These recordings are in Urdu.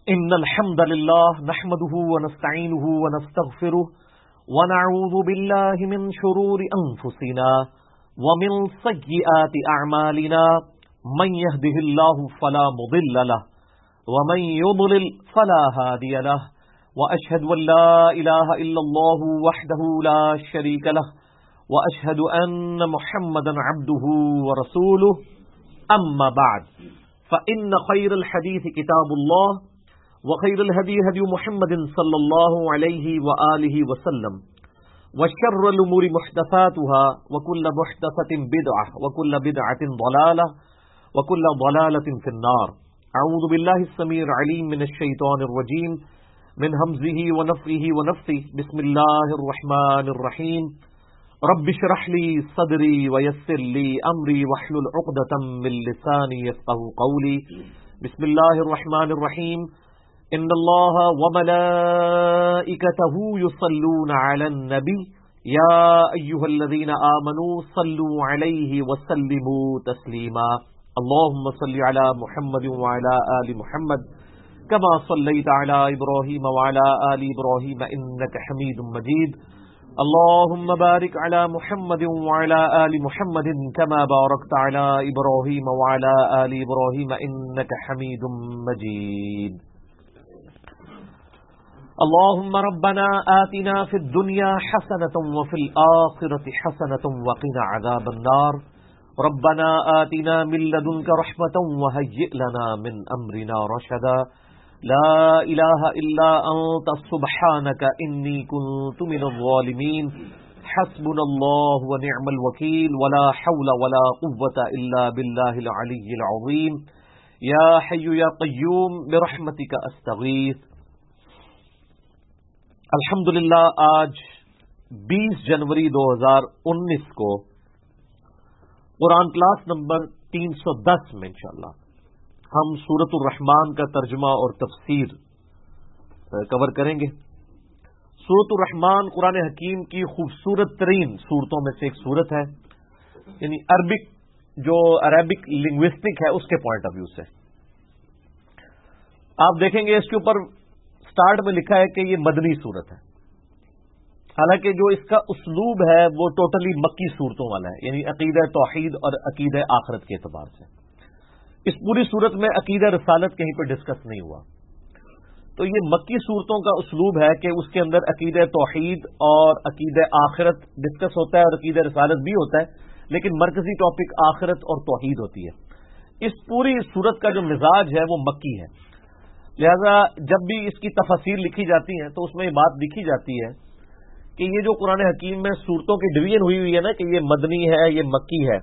إن الحمد لله نحمده ونستعينه ونستغفره ونعوذ بالله من شرور أنفسنا ومن سيئات أعمالنا من يهده الله فلا مضل له ومن يضلل فلا هادي له وأشهد أن لا إله إلا الله وحده لا شريك له وأشهد أن محمدا عبده ورسوله أما بعد فإن خير الحديث كتاب الله وخير الهدي هدي محمد صلى الله عليه وآله وسلم وشر الأمور محدثاتها وكل محدثة بدعة وكل بدعة ضلالة وكل ضلالة في النار. أعوذ بالله السميع العليم من الشيطان الرجيم من همزه ونفخه ونفثه. بسم الله الرحمن الرحيم. رب اشرح لي صدري ويسر لي أمري واحلل عقدة من لساني يفقهوا قولي. بسم الله الرحمن الرحيم. ان اللہ وملائکتہ یصلون علی النبی یا ایھا الذین آمنوا صلوا علیہ وسلموا تسلیما. اللهم صل علی محمد وعلی آل محمد كما صلیت علی ابراہیم وعلی آل ابراہیم انک حمید مجید. اللهم بارک علی محمد وعلی آل محمد كما بارکت علی ابراہیم وعلی آل ابراہیم انک حمید مجید. اللهم ربنا آتنا في الدنيا حسنة وفي الآخرة حسنة وقنا عذاب النار. ربنا آتنا من لدنك رحمة وهيئ لنا من أمرنا رشدا. لا إله إلا أنت سبحانك إني كنت من الظالمين. حسبنا الله ونعم الوكيل ولا حول ولا قوة إلا بالله العلي العظيم. يا حي يا قيوم برحمتك أستغيث. الحمدللہ آج 20 جنوری 2019 کو قرآن کلاس نمبر 310 میں انشاءاللہ ہم سورۃ الرحمن کا ترجمہ اور تفسیر کور کریں گے. سورۃ الرحمن قرآن حکیم کی خوبصورت ترین صورتوں میں سے ایک صورت ہے، یعنی عربک لنگوسٹک ہے اس کے پوائنٹ آف ویو سے. آپ دیکھیں گے اس کے اوپر سٹارٹ میں لکھا ہے کہ یہ مدنی صورت ہے، حالانکہ جو اس کا اسلوب ہے وہ ٹوٹلی مکی صورتوں والا ہے، یعنی عقیدہ توحید اور عقیدہ آخرت کے اعتبار سے. اس پوری صورت میں عقیدہ رسالت کہیں پہ ڈسکس نہیں ہوا. تو یہ مکی صورتوں کا اسلوب ہے کہ اس کے اندر عقیدہ توحید اور عقیدہ آخرت ڈسکس ہوتا ہے اور عقیدہ رسالت بھی ہوتا ہے، لیکن مرکزی ٹاپک آخرت اور توحید ہوتی ہے. اس پوری صورت کا جو مزاج ہے وہ مکی ہے، لہذا جب بھی اس کی تفاسیر لکھی جاتی ہیں تو اس میں یہ بات لکھی جاتی ہے کہ یہ جو قرآن حکیم میں صورتوں کی ڈویژن ہوئی ہوئی ہے نا کہ یہ مدنی ہے یہ مکی ہے،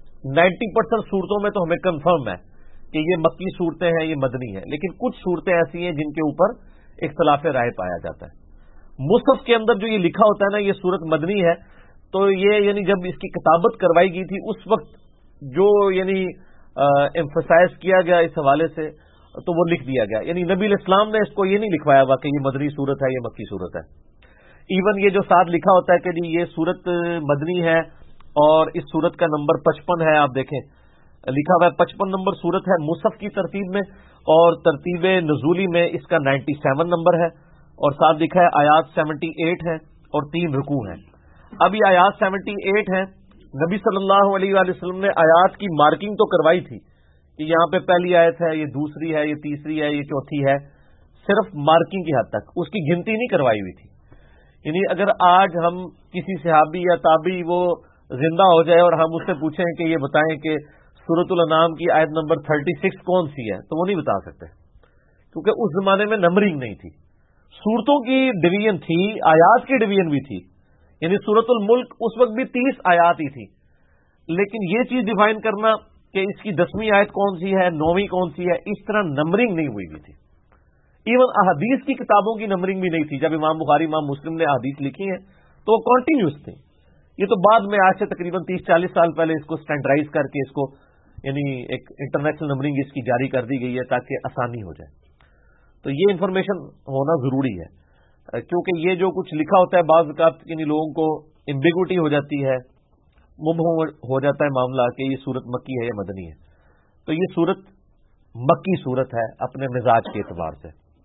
90% صورتوں میں تو ہمیں کنفرم ہے کہ یہ مکی صورتیں ہیں یہ مدنی ہے، لیکن کچھ صورتیں ایسی ہیں جن کے اوپر اختلاف رائے پایا جاتا ہے. مصحف کے اندر جو یہ لکھا ہوتا ہے نا یہ صورت مدنی ہے، تو یہ یعنی جب اس کی کتابت کروائی گئی تھی اس وقت جو یعنی ایمفسائز کیا گیا اس حوالے سے تو وہ لکھ دیا گیا، یعنی نبی علیہ السلام نے اس کو یہ نہیں لکھوایا ہوا کہ یہ مدنی صورت ہے یہ مکی صورت ہے. ایون یہ جو ساتھ لکھا ہوتا ہے کہ جی یہ صورت مدنی ہے اور اس صورت کا نمبر 55 ہے، آپ دیکھیں لکھا ہوا ہے 55 نمبر صورت ہے مصحف کی ترتیب میں، اور ترتیب نزولی میں اس کا 97 نمبر ہے، اور ساتھ لکھا ہے آیات 78 ہیں اور 3 رکوع ہیں. اب یہ آیات 78 ہیں، نبی صلی اللہ علیہ وآلہ وسلم نے آیات کی مارکنگ تو کروائی تھی کہ یہاں پہ پہلی آیت ہے، یہ دوسری ہے، یہ تیسری ہے، یہ چوتھی ہے، صرف مارکنگ کی حد تک، اس کی گنتی نہیں کروائی ہوئی تھی. یعنی اگر آج ہم کسی صحابی یا تابعی وہ زندہ ہو جائے اور ہم اس سے پوچھیں کہ یہ بتائیں کہ سورۃ الانعام کی آیت نمبر 36 کون سی ہے تو وہ نہیں بتا سکتے، کیونکہ اس زمانے میں نمبرنگ نہیں تھی. صورتوں کی ڈویژن تھی، آیات کی ڈویژن بھی تھی، یعنی سورۃ الملک اس وقت بھی 30 آیات ہی تھی، لیکن یہ چیز ڈیفائن کرنا کہ اس کی 10ویں آیت کون سی ہے 9ویں کون سی ہے، اس طرح نمبرنگ نہیں ہوئی تھی. ایون احادیث کی کتابوں کی نمبرنگ بھی نہیں تھی. جب امام بخاری امام مسلم نے احادیث لکھی ہیں تو وہ کنٹینیوس تھی. یہ تو بعد میں آج سے تقریباً 30-40 سال پہلے اس کو سٹینڈرائز کر کے اس کو یعنی ایک انٹرنیشنل نمبرنگ اس کی جاری کر دی گئی ہے تاکہ آسانی ہو جائے. تو یہ انفارمیشن ہونا ضروری ہے، کیونکہ یہ جو کچھ لکھا ہوتا ہے بعض اوقات یعنی لوگوں کو ایمبیگوٹی ہو جاتی ہے، مبہم ہو جاتا ہے معاملہ کہ یہ صورت مکی ہے یا مدنی ہے. تو یہ صورت مکی صورت ہے اپنے مزاج کے اعتبار سے.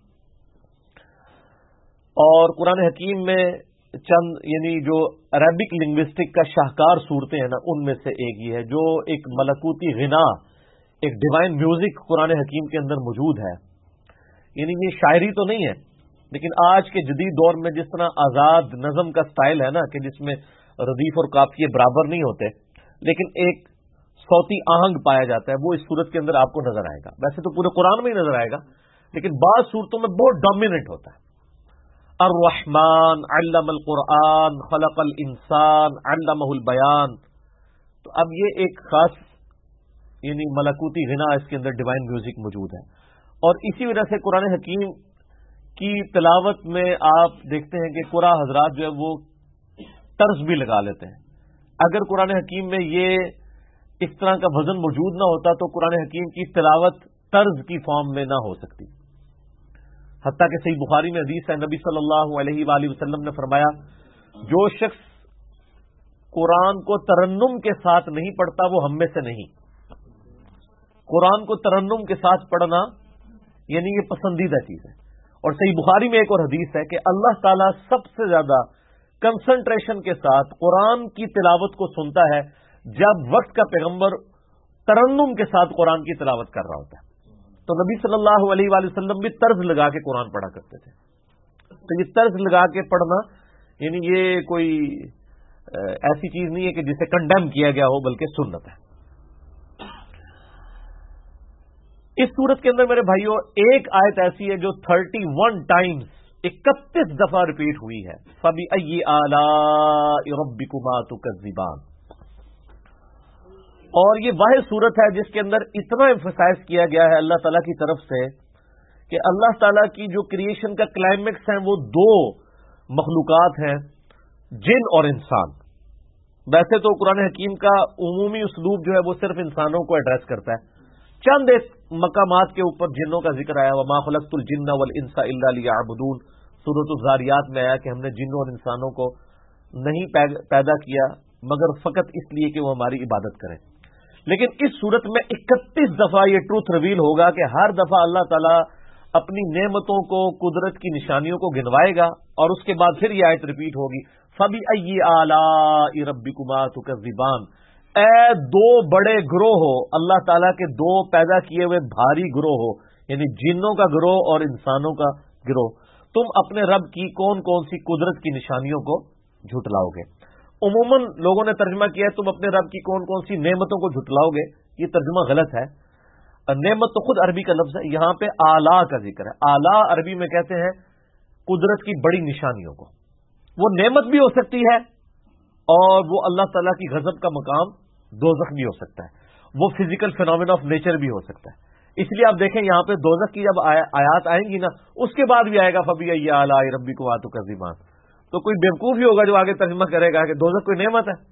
اور قرآن حکیم میں چند یعنی جو عربک لنگوسٹک کا شاہکار صورتیں ہیں نا، ان میں سے ایک یہ ہے جو ایک ملکوتی غنا، ایک ڈیوائن میوزک قرآن حکیم کے اندر موجود ہے. یعنی یہ شاعری تو نہیں ہے، لیکن آج کے جدید دور میں جس طرح آزاد نظم کا سٹائل ہے نا کہ جس میں ردیف اور قافیے برابر نہیں ہوتے لیکن ایک صوتی آہنگ پایا جاتا ہے، وہ اس صورت کے اندر آپ کو نظر آئے گا. ویسے تو پورے قرآن میں ہی نظر آئے گا لیکن بعض صورتوں میں بہت ڈومیننٹ ہوتا ہے. الرحمن علم القرآن خلق الانسان علمہ البیان. تو اب یہ ایک خاص یعنی ملکوتی غنا اس کے اندر ڈیوائن میوزک موجود ہے. اور اسی وجہ سے قرآن حکیم کی تلاوت میں آپ دیکھتے ہیں کہ قرآن حضرات جو ہے وہ طرز بھی لگا لیتے ہیں. اگر قرآن حکیم میں یہ اس طرح کا وزن موجود نہ ہوتا تو قرآن حکیم کی تلاوت طرز کی فارم میں نہ ہو سکتی. حتیٰ کہ صحیح بخاری میں حدیث ہے، نبی صلی اللہ علیہ وآلہ وسلم نے فرمایا جو شخص قرآن کو ترنم کے ساتھ نہیں پڑھتا وہ ہم میں سے نہیں. قرآن کو ترنم کے ساتھ پڑھنا یعنی یہ پسندیدہ چیز ہے. اور صحیح بخاری میں ایک اور حدیث ہے کہ اللہ تعالیٰ سب سے زیادہ کنسنٹریشن کے ساتھ قرآن کی تلاوت کو سنتا ہے جب وقت کا پیغمبر ترنم کے ساتھ قرآن کی تلاوت کر رہا ہوتا ہے. تو نبی صلی اللہ علیہ وآلہ وسلم بھی طرز لگا کے قرآن پڑھا کرتے تھے. تو یہ طرز لگا کے پڑھنا یعنی یہ کوئی ایسی چیز نہیں ہے کہ جسے کنڈیم کیا گیا ہو، بلکہ سنت ہے. اس صورت کے اندر میرے بھائیوں ایک آیت ایسی ہے جو 31 ٹائمز 31 دفعہ ریپیٹ ہوئی ہے. فَبِأَيِّ آلَاءِ رَبِّكُمَا تُكَذِّبَانِ. اور یہ واحد صورت ہے جس کے اندر اتنا ایمفسائز کیا گیا ہے اللہ تعالیٰ کی طرف سے کہ اللہ تعالیٰ کی جو کریشن کا کلائمیکس ہے وہ دو مخلوقات ہیں، جن اور انسان. ویسے تو قرآن حکیم کا عمومی اسلوب جو ہے وہ صرف انسانوں کو ایڈریس کرتا ہے. چند ایک مقامات کے اوپر جنوں کا ذکر آیا، وَمَا خَلَقْتُ الْجِنَّ وَالْإِنسَ إِلَّا لِيَعْبُدُونَ. سورۃ الذاریات میں آیا کہ ہم نے جنوں اور انسانوں کو نہیں پیدا کیا مگر فقط اس لیے کہ وہ ہماری عبادت کریں. لیکن اس صورت میں 31 دفعہ یہ ٹروتھ ریویل ہوگا کہ ہر دفعہ اللہ تعالیٰ اپنی نعمتوں کو، قدرت کی نشانیوں کو گنوائے گا اور اس کے بعد پھر یہ آیت ریپیٹ ہوگی، فَبِأَيِّ آلَاءِ رَبِّكُمَا تُكَذِّبَانِ. اے دو بڑے گروہ ہو، اللہ تعالیٰ کے دو پیدا کیے ہوئے بھاری گروہ ہو، یعنی جنوں کا گروہ اور انسانوں کا گروہ، تم اپنے رب کی کون کون سی قدرت کی نشانیوں کو جھٹلاؤ گے. عموماً لوگوں نے ترجمہ کیا ہے تم اپنے رب کی کون کون سی نعمتوں کو جھٹلاؤ گے. یہ ترجمہ غلط ہے. نعمت تو خود عربی کا لفظ ہے، یہاں پہ آلہ کا ذکر ہے. آلہ عربی میں کہتے ہیں قدرت کی بڑی نشانیوں کو. وہ نعمت بھی ہو سکتی ہے اور وہ اللہ تعالیٰ کی غضب کا مقام دوزخ بھی ہو سکتا ہے. وہ فزیکل فینومینا آف نیچر بھی ہو سکتا ہے. اس لیے آپ دیکھیں یہاں پہ دوزخ کی جب آیات آئیں گی نا اس کے بعد بھی آئے گا فَبِأَيِّ آلَاءِ رَبِّكُمَا تُكَذِّبَانِ. تو کوئی بیوقوف ہی ہوگا جو آگے ترجمہ کرے گا کہ دوزخ کوئی نعمت ہے.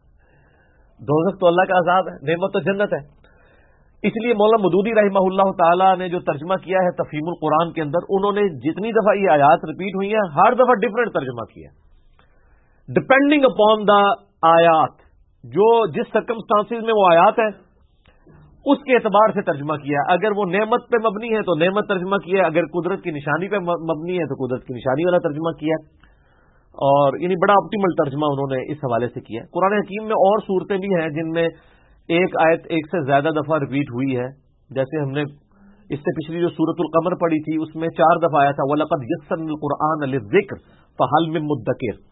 دوزخ تو اللہ کا عذاب ہے، نعمت تو جنت ہے. اس لیے مولانا مودودی رحمہ اللہ تعالیٰ نے جو ترجمہ کیا ہے تفہیم القرآن کے اندر، انہوں نے جتنی دفعہ یہ آیات ریپیٹ ہوئی ہیں ہر دفعہ ڈفرینٹ ترجمہ کیا ڈپینڈنگ اپون دا آیات. جو جس سرکمسٹانسز میں وہ آیات ہے اس کے اعتبار سے ترجمہ کیا. اگر وہ نعمت پہ مبنی ہے تو نعمت ترجمہ کیا، اگر قدرت کی نشانی پہ مبنی ہے تو قدرت کی نشانی والا ترجمہ کیا. اور یعنی بڑا آپٹیمل ترجمہ انہوں نے اس حوالے سے کیا. قرآن حکیم میں اور صورتیں بھی ہیں جن میں ایک آیت ایک سے زیادہ دفعہ ریپیٹ ہوئی ہے. جیسے ہم نے اس سے پچھلی جو سورۃ القمر پڑھی تھی اس میں 4 دفعہ آیا تھا وَلَقَدْ يَسَّرْنَا الْقُرْآنَ لِلذِّكْرِ فَهَلْ مِن مُدَّكِرٍ.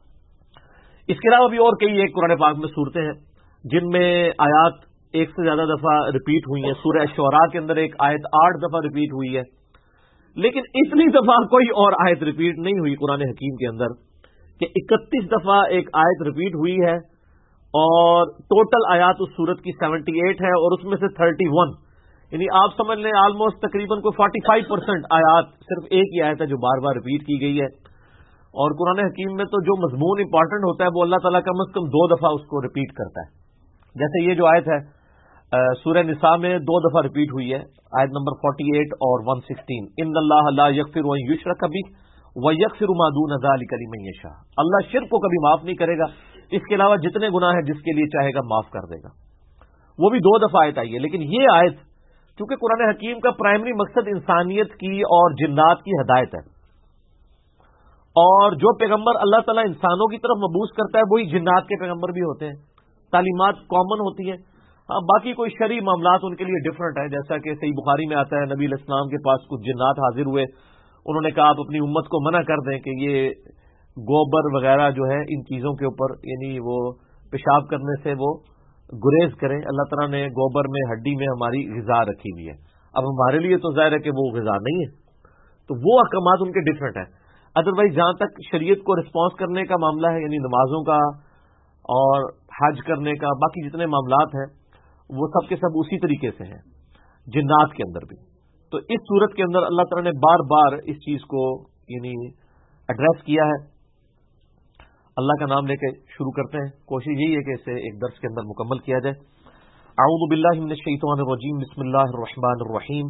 اس کے علاوہ بھی اور کئی ایک قرآن پاک میں صورتیں ہیں جن میں آیات ایک سے زیادہ دفعہ ریپیٹ ہوئی ہیں. سورہ شعراء کے اندر ایک آیت 8 دفعہ ریپیٹ ہوئی ہے. لیکن اتنی دفعہ کوئی اور آیت ریپیٹ نہیں ہوئی قرآن حکیم کے اندر کہ 31 دفعہ ایک آیت ریپیٹ ہوئی ہے اور ٹوٹل آیات اس سورت کی 78 ہے اور اس میں سے 31 یعنی آپ سمجھ لیں آلموسٹ تقریباً کوئی 45% آیات صرف ایک ہی آیت ہے جو بار بار ریپیٹ کی گئی ہے. اور قرآن حکیم میں تو جو مضمون امپورٹنٹ ہوتا ہے وہ اللہ تعالیٰ کم از کم 2 دفعہ اس کو ریپیٹ کرتا ہے. جیسے یہ جو آیت ہے سورہ نساء میں 2 دفعہ ریپیٹ ہوئی ہے، آیت نمبر 48 اور 116. ان اللہ لا یغفر ان یشرک بہ ویغفر ما دون ذلک لمن یشاء. اللہ شرک کو کبھی معاف نہیں کرے گا، اس کے علاوہ جتنے گناہ ہیں جس کے لیے چاہے گا معاف کر دے گا. وہ بھی 2 دفعہ آیت آئی ہے. لیکن یہ آیت چونکہ قرآن حکیم کا پرائمری مقصد انسانیت کی اور جنات کی ہدایت ہے اور جو پیغمبر اللہ تعالیٰ انسانوں کی طرف مبعوث کرتا ہے وہی جنات کے پیغمبر بھی ہوتے ہیں، تعلیمات کامن ہوتی ہیں. ہاں باقی کوئی شرعی معاملات ان کے لیے ڈفرنٹ ہے، جیسا کہ صحیح بخاری میں آتا ہے نبی علیہ السلام کے پاس کچھ جنات حاضر ہوئے، انہوں نے کہا آپ اپنی امت کو منع کر دیں کہ یہ گوبر وغیرہ جو ہے ان چیزوں کے اوپر یعنی وہ پیشاب کرنے سے وہ گریز کریں. اللہ تعالیٰ نے گوبر میں ہڈی میں ہماری غذا رکھی ہوئی ہے، اب ہمارے لیے تو ظاہر ہے کہ وہ غذا نہیں ہے، تو وہ احکامات ان کے ڈفرنٹ ہیں. ادروائز جہاں تک شریعت کو رسپانس کرنے کا معاملہ ہے، یعنی نمازوں کا اور حج کرنے کا، باقی جتنے معاملات ہیں وہ سب کے سب اسی طریقے سے ہیں جنات کے اندر بھی. تو اس صورت کے اندر اللہ تعالیٰ نے بار بار اس چیز کو یعنی ایڈریس کیا ہے. اللہ کا نام لے کے شروع کرتے ہیں، کوشش یہی ہے کہ اسے ایک درس کے اندر مکمل کیا جائے. اعوذ باللہ من الشیطان الرجیم، بسم اللہ الرحمن الرحیم.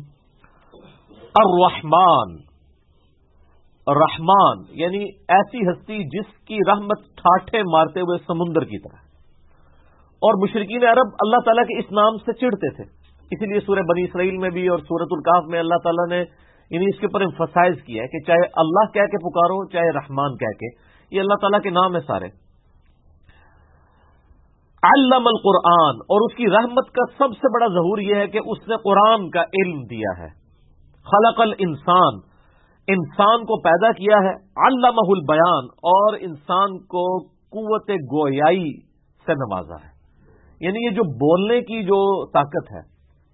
الرحمن، رحمان یعنی ایسی ہستی جس کی رحمت ٹھاٹھے مارتے ہوئے سمندر کی طرح. اور مشرکین عرب اللہ تعالیٰ کے اس نام سے چڑھتے تھے، اسی لیے سورہ بنی اسرائیل میں بھی اور سورۃ الکہف میں اللہ تعالیٰ نے یعنی اس کے اوپر ایمفسائز کیا ہے کہ چاہے اللہ کہہ کے پکارو چاہے رحمان کہہ کے، یہ اللہ تعالیٰ کے نام ہے سارے. علم القرآن، اور اس کی رحمت کا سب سے بڑا ظہور یہ ہے کہ اس نے قرآن کا علم دیا ہے. خلق الانسان، انسان کو پیدا کیا ہے. علمہ البیان، اور انسان کو قوت گویائی سے نوازا ہے. یعنی یہ جو بولنے کی جو طاقت ہے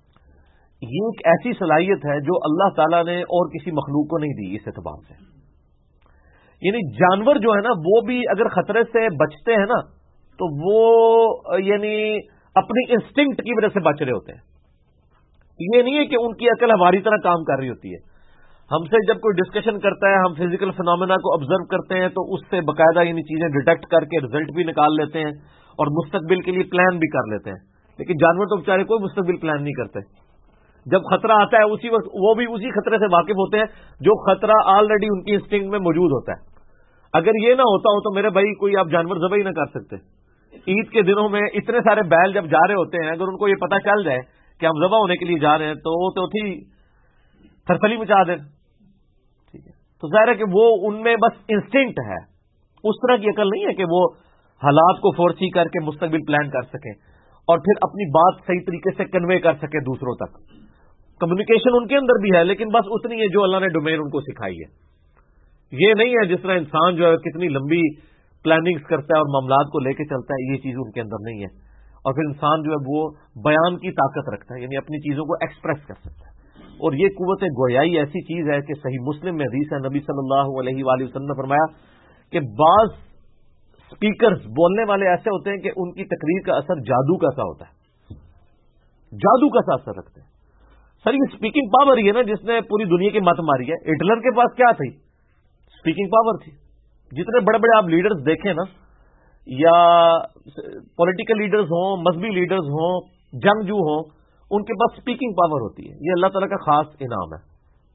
یہ ایک ایسی صلاحیت ہے جو اللہ تعالیٰ نے اور کسی مخلوق کو نہیں دی. اس اعتبار سے یعنی جانور جو ہے نا وہ بھی اگر خطرے سے بچتے ہیں نا تو وہ یعنی اپنی انسٹنکٹ کی وجہ سے بچ رہے ہوتے ہیں. یہ نہیں ہے کہ ان کی عقل ہماری طرح کام کر رہی ہوتی ہے. ہم سے جب کوئی ڈسکشن کرتا ہے، ہم فزیکل فنامنا کو آبزرو کرتے ہیں تو اس سے باقاعدہ یعنی چیزیں ڈیٹیکٹ کر کے رزلٹ بھی نکال لیتے ہیں اور مستقبل کے لیے پلان بھی کر لیتے ہیں. لیکن جانور تو بیچارے کوئی مستقبل پلان نہیں کرتے. جب خطرہ آتا ہے اسی وقت وہ بھی اسی خطرے سے واقف ہوتے ہیں جو خطرہ آلریڈی ان کی انسٹنکٹ میں موجود ہوتا ہے. اگر یہ نہ ہوتا ہو تو میرے بھائی کوئی آپ جانور ذبح ہی نہ کر سکتے. عید کے دنوں میں اتنے سارے بیل جب جا رہے ہوتے ہیں، اگر ان کو یہ پتہ چل جائے کہ ہم ذبح ہونے کے لیے جا رہے ہیں تو وہ تو تھی تھرتھلی مچا دیں. ٹھیک ہے، تو ظاہر ہے کہ وہ ان میں بس انسٹنکٹ ہے، اس طرح کی عقل نہیں ہے کہ وہ حالات کو فورسی کر کے مستقبل پلان کر سکیں اور پھر اپنی بات صحیح طریقے سے کنوے کر سکے دوسروں تک. کمیونیکیشن ان کے اندر بھی ہے لیکن بس اتنی ہے جو اللہ نے ڈومین ان کو سکھائی ہے. یہ نہیں ہے جس طرح انسان جو ہے کتنی لمبی پلاننگز کرتا ہے اور معاملات کو لے کے چلتا ہے، یہ چیز ان کے اندر نہیں ہے. اور پھر انسان جو ہے وہ بیان کی طاقت رکھتا ہے، یعنی اپنی چیزوں کو ایکسپریس کر سکتا ہے. اور یہ قوت گویائی ایسی چیز ہے کہ صحیح مسلم میں حدیث ہے، نبی صلی اللہ علیہ وآلہ وسلم نے فرمایا کہ بعض سپیکرز بولنے والے ایسے ہوتے ہیں کہ ان کی تقریر کا اثر جادو کا سا ہوتا ہے، جادو کا سا اثر رکھتے ہیں. سر یہ اسپیکنگ پاور ہی ہے نا جس نے پوری دنیا کی مت ماری ہے. ہٹلر کے پاس کیا تھی؟ اسپیکنگ پاور تھی. جتنے بڑے بڑے آپ لیڈرز دیکھیں نا، یا پولیٹیکل لیڈرز ہوں، مذہبی لیڈرز ہوں، جنگجو ہوں، ان کے پاس اسپیکنگ پاور ہوتی ہے. یہ اللہ تعالیٰ کا خاص انعام ہے.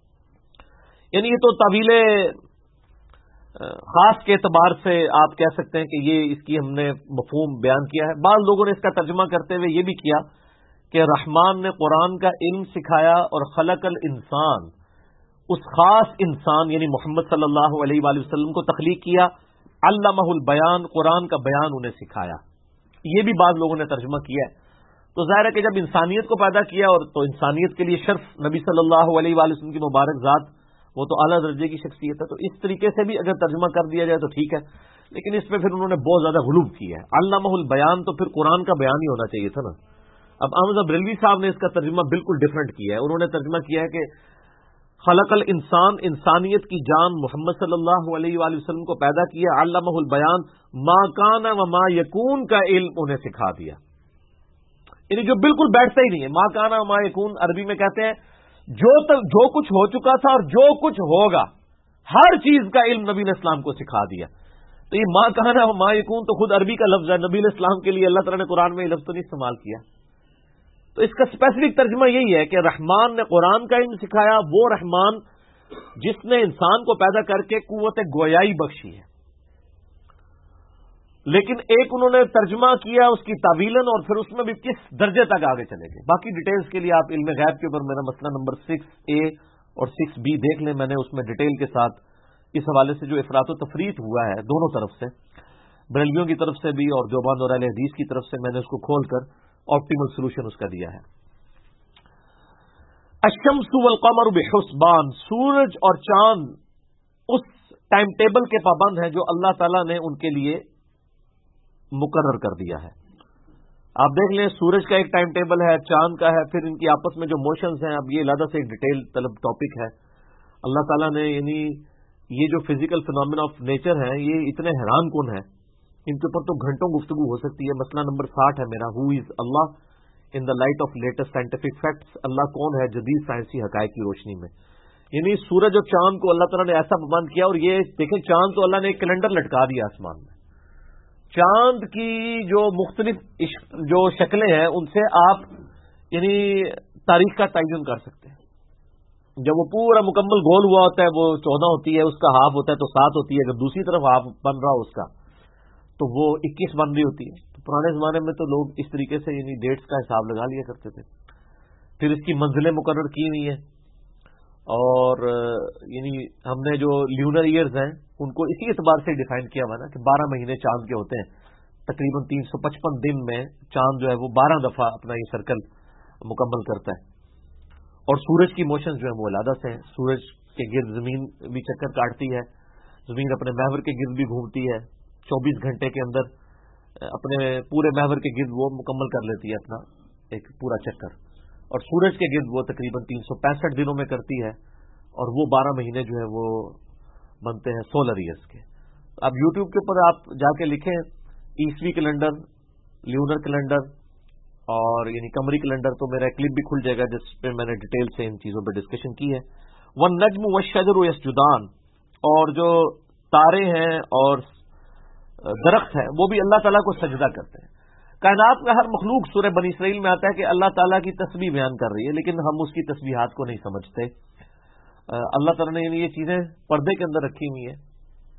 یعنی یہ تو طویل خاص کے اعتبار سے آپ کہہ سکتے ہیں کہ یہ اس کی ہم نے مفہوم بیان کیا ہے. بعض لوگوں نے اس کا ترجمہ کرتے ہوئے یہ بھی کیا کہ رحمان نے قرآن کا علم سکھایا اور خلق الانسان، اس خاص انسان یعنی محمد صلی اللہ علیہ وآلہ وسلم کو تخلیق کیا. علمہ البیان، قرآن کا بیان انہیں سکھایا. یہ بھی بعض لوگوں نے ترجمہ کیا ہے. تو ظاہر ہے کہ جب انسانیت کو پیدا کیا اور تو انسانیت کے لیے شرف نبی صلی اللہ علیہ وآلہ وسلم کی مبارک ذات، وہ تو اعلیٰ درجے کی شخصیت ہے. تو اس طریقے سے بھی اگر ترجمہ کر دیا جائے تو ٹھیک ہے، لیکن اس پہ پھر انہوں نے بہت زیادہ غلو کیا ہے. علمہ البیان تو پھر قرآن کا بیان ہی ہونا چاہیے تھا نا. اب احمد بریلوی صاحب نے اس کا ترجمہ بالکل ڈفرنٹ کیا ہے. انہوں نے ترجمہ کیا ہے کہ خلق الانسان، انسانیت کی جان محمد صلی اللہ علیہ وآلہ وسلم کو پیدا کیا. علمہ البیان، ما کان و ما یکون کا علم انہیں سکھا دیا. یعنی جو بالکل بیٹھتا ہی نہیں ہے. ما کان و ما یکون عربی میں کہتے ہیں جو کچھ ہو چکا تھا اور جو کچھ ہوگا، ہر چیز کا علم نبی علیہ السلام کو سکھا دیا. تو یہ ما کان و ما یکون تو خود عربی کا لفظ ہے، نبی علیہ السلام کے لیے اللہ تعالیٰ نے قرآن میں یہ لفظ تو نہیں استعمال کیا. تو اس کا اسپیسیفک ترجمہ یہی ہے کہ رحمان نے قرآن کا علم سکھایا، وہ رحمان جس نے انسان کو پیدا کر کے قوت گویائی بخشی ہے. لیکن ایک انہوں نے ترجمہ کیا اس کی تعویلاً اور پھر اس میں بھی کس درجے تک آگے چلے گئے. باقی ڈیٹیلز کے لیے آپ علم غیب کے اوپر میرا مسئلہ نمبر 6A اور 6B دیکھ لیں. میں نے اس میں ڈیٹیل کے ساتھ اس حوالے سے جو افراط و تفریط ہوا ہے دونوں طرف سے، بریلویوں کی طرف سے بھی اور دیوبند اور اہل حدیث کی طرف سے، میں نے اس کو کھول کر آپٹیمل سولوشن اس کا دیا ہے۔ الشمس والقمر بحسبان، سورج اور چاند اس ٹائم ٹیبل کے پابند ہیں جو اللہ تعالیٰ نے ان کے لیے مقرر کر دیا ہے۔ آپ دیکھ لیں سورج کا ایک ٹائم ٹیبل ہے، چاند کا ہے، پھر ان کی آپس میں جو موشنز ہیں، اب یہ علیحدہ سے ایک ڈیٹیل طلب ٹاپک ہے۔ اللہ تعالیٰ نے یعنی یہ جو فزیکل فینومینا آف نیچر ہیں یہ اتنے حیران کن ہیں، ان کے اوپر تو گھنٹوں گفتگو ہو سکتی ہے۔ مسئلہ نمبر 60 ہے میرا، who is Allah in the light of latest scientific facts, Allah کون ہے جدید سائنسی حقائق کی روشنی میں۔ یعنی سورج اور چاند کو اللہ تعالیٰ نے ایسا پابند کیا، اور یہ دیکھیں چاند تو اللہ نے ایک کیلنڈر لٹکا دیا آسمان میں۔ چاند کی جو مختلف جو شکلیں ہیں ان سے آپ یعنی تاریخ کا تعین کر سکتے ہیں۔ جب وہ پورا مکمل گول ہوا ہوتا ہے وہ 14 ہوتی ہے، اس کا ہاف ہوتا ہے تو 7 ہوتی ہے، اگر دوسری طرف ہاف بن رہا ہو اس کا تو وہ 21 بن رہی ہوتی ہے۔ تو پرانے زمانے میں تو لوگ اس طریقے سے یعنی ڈیٹس کا حساب لگا لیا کرتے تھے۔ پھر اس کی منزلیں مقرر کی ہوئی ہیں، اور یعنی ہم نے جو لیونر ایئرز ہیں ان کو اسی اعتبار سے ڈیفائن کیا ہوا نا کہ 12 مہینے چاند کے ہوتے ہیں، تقریباً 355 دن میں چاند جو ہے وہ 12 دفعہ اپنا یہ سرکل مکمل کرتا ہے۔ اور سورج کی موشنز جو ہیں وہ علیحدہ سے ہیں، سورج کے گرد زمین بھی چکر کاٹتی ہے، زمین اپنے محور کے گرد بھی گھومتی ہے، 24 گھنٹے کے اندر اپنے پورے محور کے گرد وہ مکمل کر لیتی ہے اپنا ایک پورا چکر، اور سورج کے گرد وہ تقریباً 365 دنوں میں کرتی ہے، اور وہ 12 مہینے جو ہے وہ بنتے ہیں سولر ایئرز کے۔ اب یوٹیوب کے اوپر آپ جا کے لکھیں عیسوی کیلنڈر، لیونر کیلنڈر اور یعنی قمری کیلنڈر، تو میرا کلپ بھی کھل جائے گا جس پہ میں نے ڈیٹیل سے ان چیزوں پہ ڈسکشن کی ہے۔ والنجم والشجر یسجدان، اور جو تارے ہیں اور درخت ہیں وہ بھی اللہ تعالیٰ کو سجدہ کرتے ہیں۔ کائنات کا ہر مخلوق، سورہ بنی اسرائیل میں آتا ہے کہ اللہ تعالیٰ کی تسبیح بیان کر رہی ہے، لیکن ہم اس کی تسبیحات کو نہیں سمجھتے۔ اللہ تعالیٰ نے یہ چیزیں پردے کے اندر رکھی ہوئی ہیں،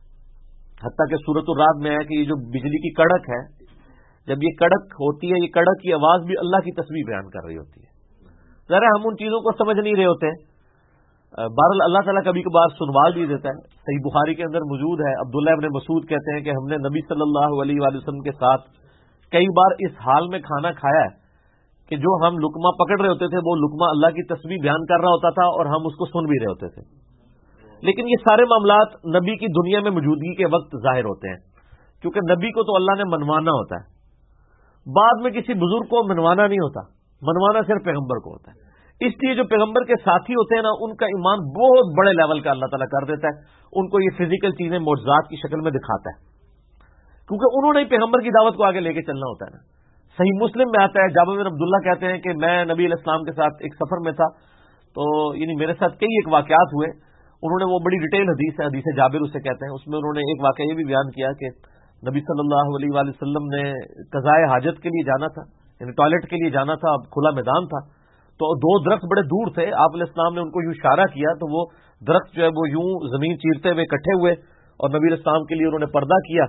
حتیٰ کہ سورۃ الرعد میں ہے کہ یہ جو بجلی کی کڑک ہے، جب یہ کڑک ہوتی ہے، یہ کڑک کی آواز بھی اللہ کی تسبیح بیان کر رہی ہوتی ہے۔ ذرا ہم ان چیزوں کو سمجھ نہیں رہے ہوتے۔ بہرحال اللہ تعالیٰ کبھی کبھار سنوا بھی دیتا ہے۔ صحیح بخاری کے اندر موجود ہے، عبداللہ ابن مسعود کہتے ہیں کہ ہم نے نبی صلی اللہ علیہ وآلہ وسلم کے ساتھ کئی بار اس حال میں کھانا کھایا ہے کہ جو ہم لقمہ پکڑ رہے ہوتے تھے وہ لقمہ اللہ کی تسبیح بیان کر رہا ہوتا تھا اور ہم اس کو سن بھی رہے ہوتے تھے۔ لیکن یہ سارے معاملات نبی کی دنیا میں موجودگی کے وقت ظاہر ہوتے ہیں، کیونکہ نبی کو تو اللہ نے منوانا ہوتا ہے، بعد میں کسی بزرگ کو منوانا نہیں ہوتا، منوانا صرف پیغمبر کو ہوتا ہے۔ اس لیے جو پیغمبر کے ساتھی ہوتے ہیں نا، ان کا ایمان بہت بڑے لیول کا اللہ تعالیٰ کر دیتا ہے، ان کو یہ فزیکل چیزیں معجزات کی شکل میں دکھاتا ہے، کیونکہ انہوں نے ہی پیغمبر کی دعوت کو آگے لے کے چلنا ہوتا ہے نا۔ صحیح مسلم میں آتا ہے، جابر بن عبداللہ کہتے ہیں کہ میں نبی علیہ السلام کے ساتھ ایک سفر میں تھا، تو یعنی میرے ساتھ کئی ایک واقعات ہوئے، انہوں نے وہ بڑی ڈیٹیل حدیث ہے، حدیث جابر اسے کہتے ہیں، اس میں انہوں نے ایک واقعہ یہ بھی بیان کیا کہ نبی صلی اللہ علیہ وآلہ وسلم نے قضاء حاجت کے لیے جانا تھا، یعنی ٹوائلٹ کے لیے جانا تھا، اب کھلا میدان تھا، تو دو درخت بڑے دور تھے، آپ علیہ السلام نے ان کو یوں اشارہ کیا تو وہ درخت جو ہے وہ یوں زمین چیرتے ہوئے اکٹھے ہوئے، اور نبی علیہ السلام کے لیے انہوں نے پردہ کیا،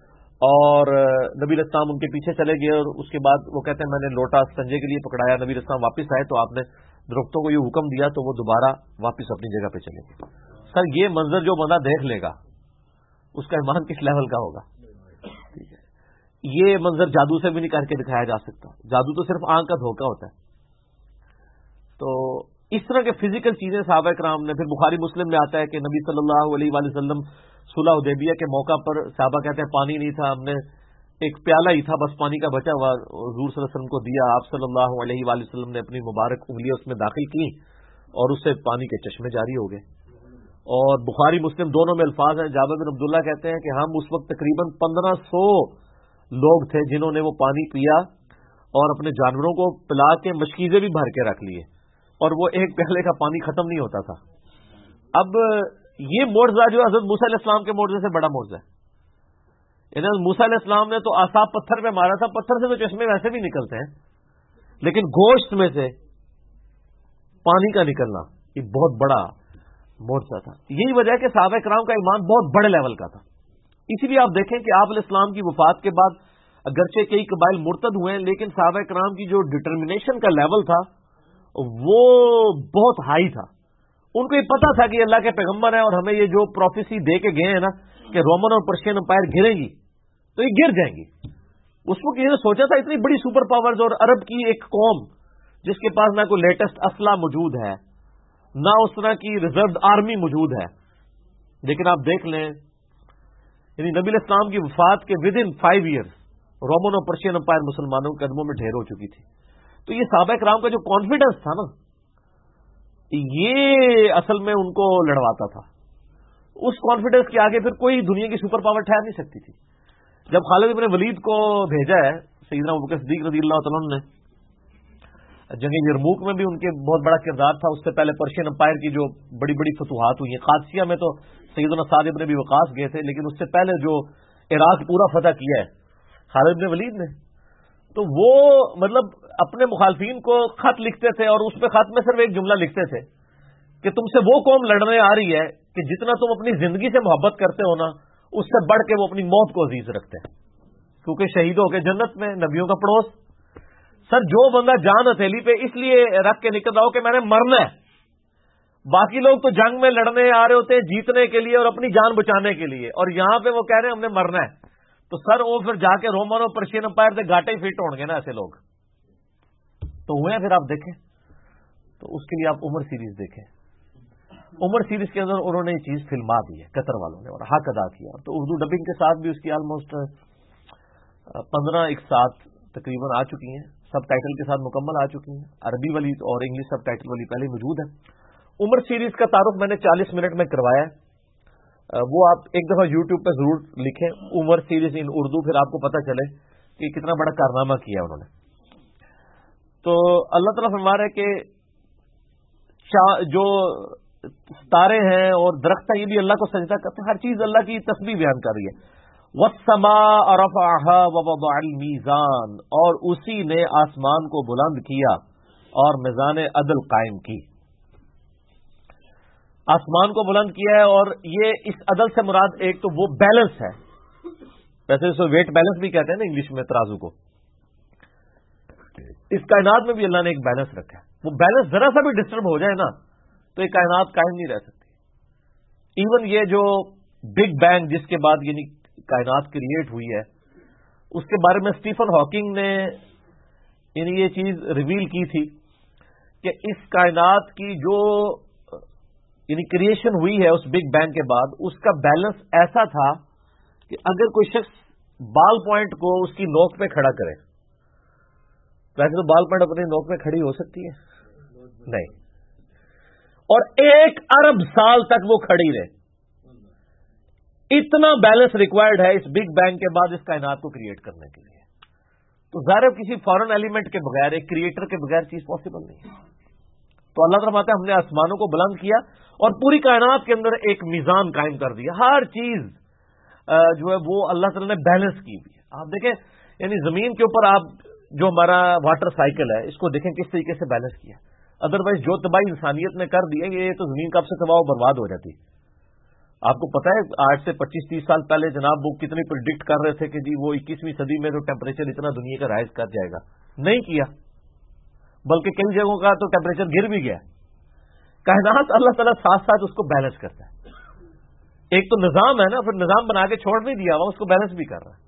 اور نبی علیہ السلام ان کے پیچھے چلے گئے، اور اس کے بعد وہ کہتے ہیں میں نے لوٹا سنجے کے لیے پکڑایا، نبی علیہ السلام واپس آئے تو آپ نے درختوں کو یہ حکم دیا تو وہ دوبارہ واپس اپنی جگہ پہ چلے گئے۔ سر یہ منظر جو بندہ دیکھ لے گا اس کا ایمان کس لیول کا ہوگا؟ یہ منظر جادو سے بھی نہیں کر کے دکھایا جا سکتا، جادو تو صرف آنکھ کا دھوکہ ہوتا ہے۔ تو اس طرح کے فزیکل چیزیں صحابہ کرام نے، پھر بخاری مسلم میں آتا ہے کہ نبی صلی اللہ علیہ وآلہ وسلم صلح حدیبیہ کے موقع پر صحابہ کہتے ہیں پانی نہیں تھا، ہم نے ایک پیالہ ہی تھا بس پانی کا بچا ہوا، حضور صلی اللہ علیہ وسلم کو دیا، آپ صلی اللہ علیہ وآلہ وسلم نے اپنی مبارک انگلیاں اس میں داخل کی اور اس سے پانی کے چشمے جاری ہو گئے۔ اور بخاری مسلم دونوں میں الفاظ ہیں، جابر بن عبداللہ کہتے ہیں کہ ہم اس وقت تقریباً 1500 لوگ تھے جنہوں نے وہ پانی پیا اور اپنے جانوروں کو پلا کے مشکیزیں بھی بھر کے رکھ لیے، اور وہ ایک پیالے کا پانی ختم نہیں ہوتا تھا۔ اب یہ معجزہ جو حضرت موسیٰ علیہ السلام کے معجزے سے بڑا معجزہ ہے، یعنی موسیٰ علیہ السلام نے تو عصا پتھر پہ مارا تھا، پتھر سے تو چشمے ویسے بھی نکلتے ہیں، لیکن گوشت میں سے پانی کا نکلنا یہ بہت بڑا معجزہ تھا۔ یہی وجہ ہے کہ صحابہ کرام کا ایمان بہت بڑے لیول کا تھا۔ اسی لیے آپ دیکھیں کہ آپ علیہ السلام کی وفات کے بعد اگرچہ کئی قبائل مرتد ہوئے ہیں، لیکن صحابہ کرام کی جو ڈٹرمنیشن کا لیول تھا وہ بہت ہائی تھا، ان کو یہ پتا تھا کہ اللہ کے پیغمبر ہیں اور ہمیں یہ جو پروفیسی دے کے گئے ہیں نا کہ رومن اور پرشین امپائر گریں گی تو یہ گر جائیں گی. اس وقت یہ سوچا تھا اتنی بڑی سپر پاورز اور عرب کی ایک قوم جس کے پاس نہ کوئی لیٹسٹ اسلحہ موجود ہے نہ اس طرح کی ریزرو آرمی موجود ہے. لیکن آپ دیکھ لیں یعنی نبی علیہ السلام کی وفات کے ود ان 5 ایئرز رومن اور پرشین امپائر مسلمانوں کے قدموں میں ڈھیر ہو چکی تھی. تو یہ صحابہ کرام کا جو کانفیڈنس تھا نا یہ اصل میں ان کو لڑواتا تھا. اس کانفیڈنس کے آگے پھر کوئی دنیا کی سپر پاور ٹھہر نہیں سکتی تھی. جب خالد بن ولید کو بھیجا ہے سیدنا ابوبکر صدیق رضی اللہ تعالیٰ نے, جنگ یرموک میں بھی ان کے بہت بڑا کردار تھا. اس سے پہلے پرشین امپائر کی جو بڑی بڑی فتوحات ہوئی ہیں, قادسیہ میں تو سیدنا سعد بن ابی وقاص گئے تھے, لیکن اس سے پہلے جو عراق پورا فتح کیا ہے خالد بن ولید نے, تو وہ مطلب اپنے مخالفین کو خط لکھتے تھے اور اس پہ خط میں صرف ایک جملہ لکھتے تھے کہ تم سے وہ قوم لڑنے آ رہی ہے کہ جتنا تم اپنی زندگی سے محبت کرتے ہو نا اس سے بڑھ کے وہ اپنی موت کو عزیز رکھتے ہیں, کیونکہ شہید ہو کے جنت میں نبیوں کا پڑوس. سر جو بندہ جان ہتھیلی پہ اس لیے رکھ کے نکل رہا ہو کہ میں نے مرنا ہے, باقی لوگ تو جنگ میں لڑنے آ رہے ہوتے ہیں جیتنے کے لیے اور اپنی جان بچانے کے لیے, اور یہاں پہ وہ کہہ رہے ہیں ہم نے مرنا ہے, تو سر وہ پھر جا کے رومن اور پرشین امپائر سے گاٹے ہی فٹ ہوں گے نا ایسے لوگ. تو ہوئے ہیں پھر آپ دیکھیں, تو اس کے لیے آپ عمر سیریز دیکھیں. عمر سیریز کے اندر انہوں نے یہ چیز فلما دی ہے قطر والوں نے اور حق ادا کیا. تو اردو ڈبنگ کے ساتھ بھی اس کی آلموسٹ 15 ایک ساتھ تقریباً آ چکی ہیں, سب ٹائٹل کے ساتھ مکمل آ چکی ہیں. عربی والی اور انگلش سب ٹائٹل والی پہلے موجود ہے. عمر سیریز کا تعارف میں نے 40 منٹ میں کروایا ہے, وہ آپ ایک دفعہ یوٹیوب پہ ضرور لکھیں عمر سیریز ان اردو, پھر آپ کو پتہ چلے کہ کتنا بڑا کارنامہ کیا انہوں نے. تو اللہ تعالیٰ فرما رہا ہے کہ جو ستارے ہیں اور درخت ہیں یہ بھی اللہ کو سجدہ کرتے ہیں, ہر چیز اللہ کی تسبیح بیان کر رہی ہے. وَالسَّمَاءَ رَفَعَهَا وَوَضَعَ الْمِيزَانَ, اور اسی نے آسمان کو بلند کیا اور میزان عدل قائم کی. آسمان کو بلند کیا ہے, اور یہ اس عدل سے مراد ایک تو وہ بیلنس ہے, ویسے اس کو ویٹ بیلنس بھی کہتے ہیں نا انگلش میں ترازو کو. اس کائنات میں بھی اللہ نے ایک بیلنس رکھا ہے. وہ بیلنس ذرا سا بھی ڈسٹرب ہو جائے نا تو یہ کائنات قائم نہیں رہ سکتی. ایون یہ جو بگ بینگ جس کے بعد یعنی کائنات کریٹ ہوئی ہے, اس کے بارے میں اسٹیفن ہاکنگ نے یعنی یہ چیز ریویل کی تھی کہ اس کائنات کی جو یعنی کریشن ہوئی ہے اس بگ بینگ کے بعد, اس کا بیلنس ایسا تھا کہ اگر کوئی شخص بال پوائنٹ کو اس کی نوک پہ کھڑا کرے, ویسے تو بال پوائنٹ اپنی نوک میں کھڑی ہو سکتی ہے نہیں, اور 1 ارب سال تک وہ کھڑی رہے, اتنا بیلنس ریکوائرڈ ہے اس بگ بینگ کے بعد اس کائنات کو کریٹ کرنے کے لیے. تو ظاہر کسی فورن ایلیمنٹ کے بغیر, ایک کریٹر کے بغیر چیز پاسبل نہیں ہے. تو اللہ تعالیٰ فرماتا ہے ہم نے آسمانوں کو بلند کیا اور پوری کائنات کے اندر ایک میزان قائم کر دیا. ہر چیز جو ہے وہ اللہ تعالیٰ نے بیلنس کی ہوئی ہے. آپ دیکھیں یعنی زمین کے اوپر آپ جو ہمارا واٹر سائیکل ہے اس کو دیکھیں کس طریقے سے بیلنس کیا. ادروائز جو تباہی انسانیت نے کر دی ہے یہ تو زمین کب سے تباہ و برباد ہو جاتی. آپ کو پتا ہے آج سے 25-30 سال پہلے جناب وہ کتنی پریڈکٹ کر رہے تھے کہ جی وہ 21ویں صدی میں تو ٹیمپریچر اتنا دنیا کا رائز کر جائے گا, نہیں کیا, بلکہ کئی جگہوں کا تو ٹیمپریچر گر بھی گیا. کائنات اللہ تعالیٰ ساتھ ساتھ اس کو بیلنس کرتا ہے. ایک تو نظام ہے نا, پھر نظام بنا کے چھوڑ نہیں دیا ہوا, اس کو بیلنس بھی کر رہا ہے.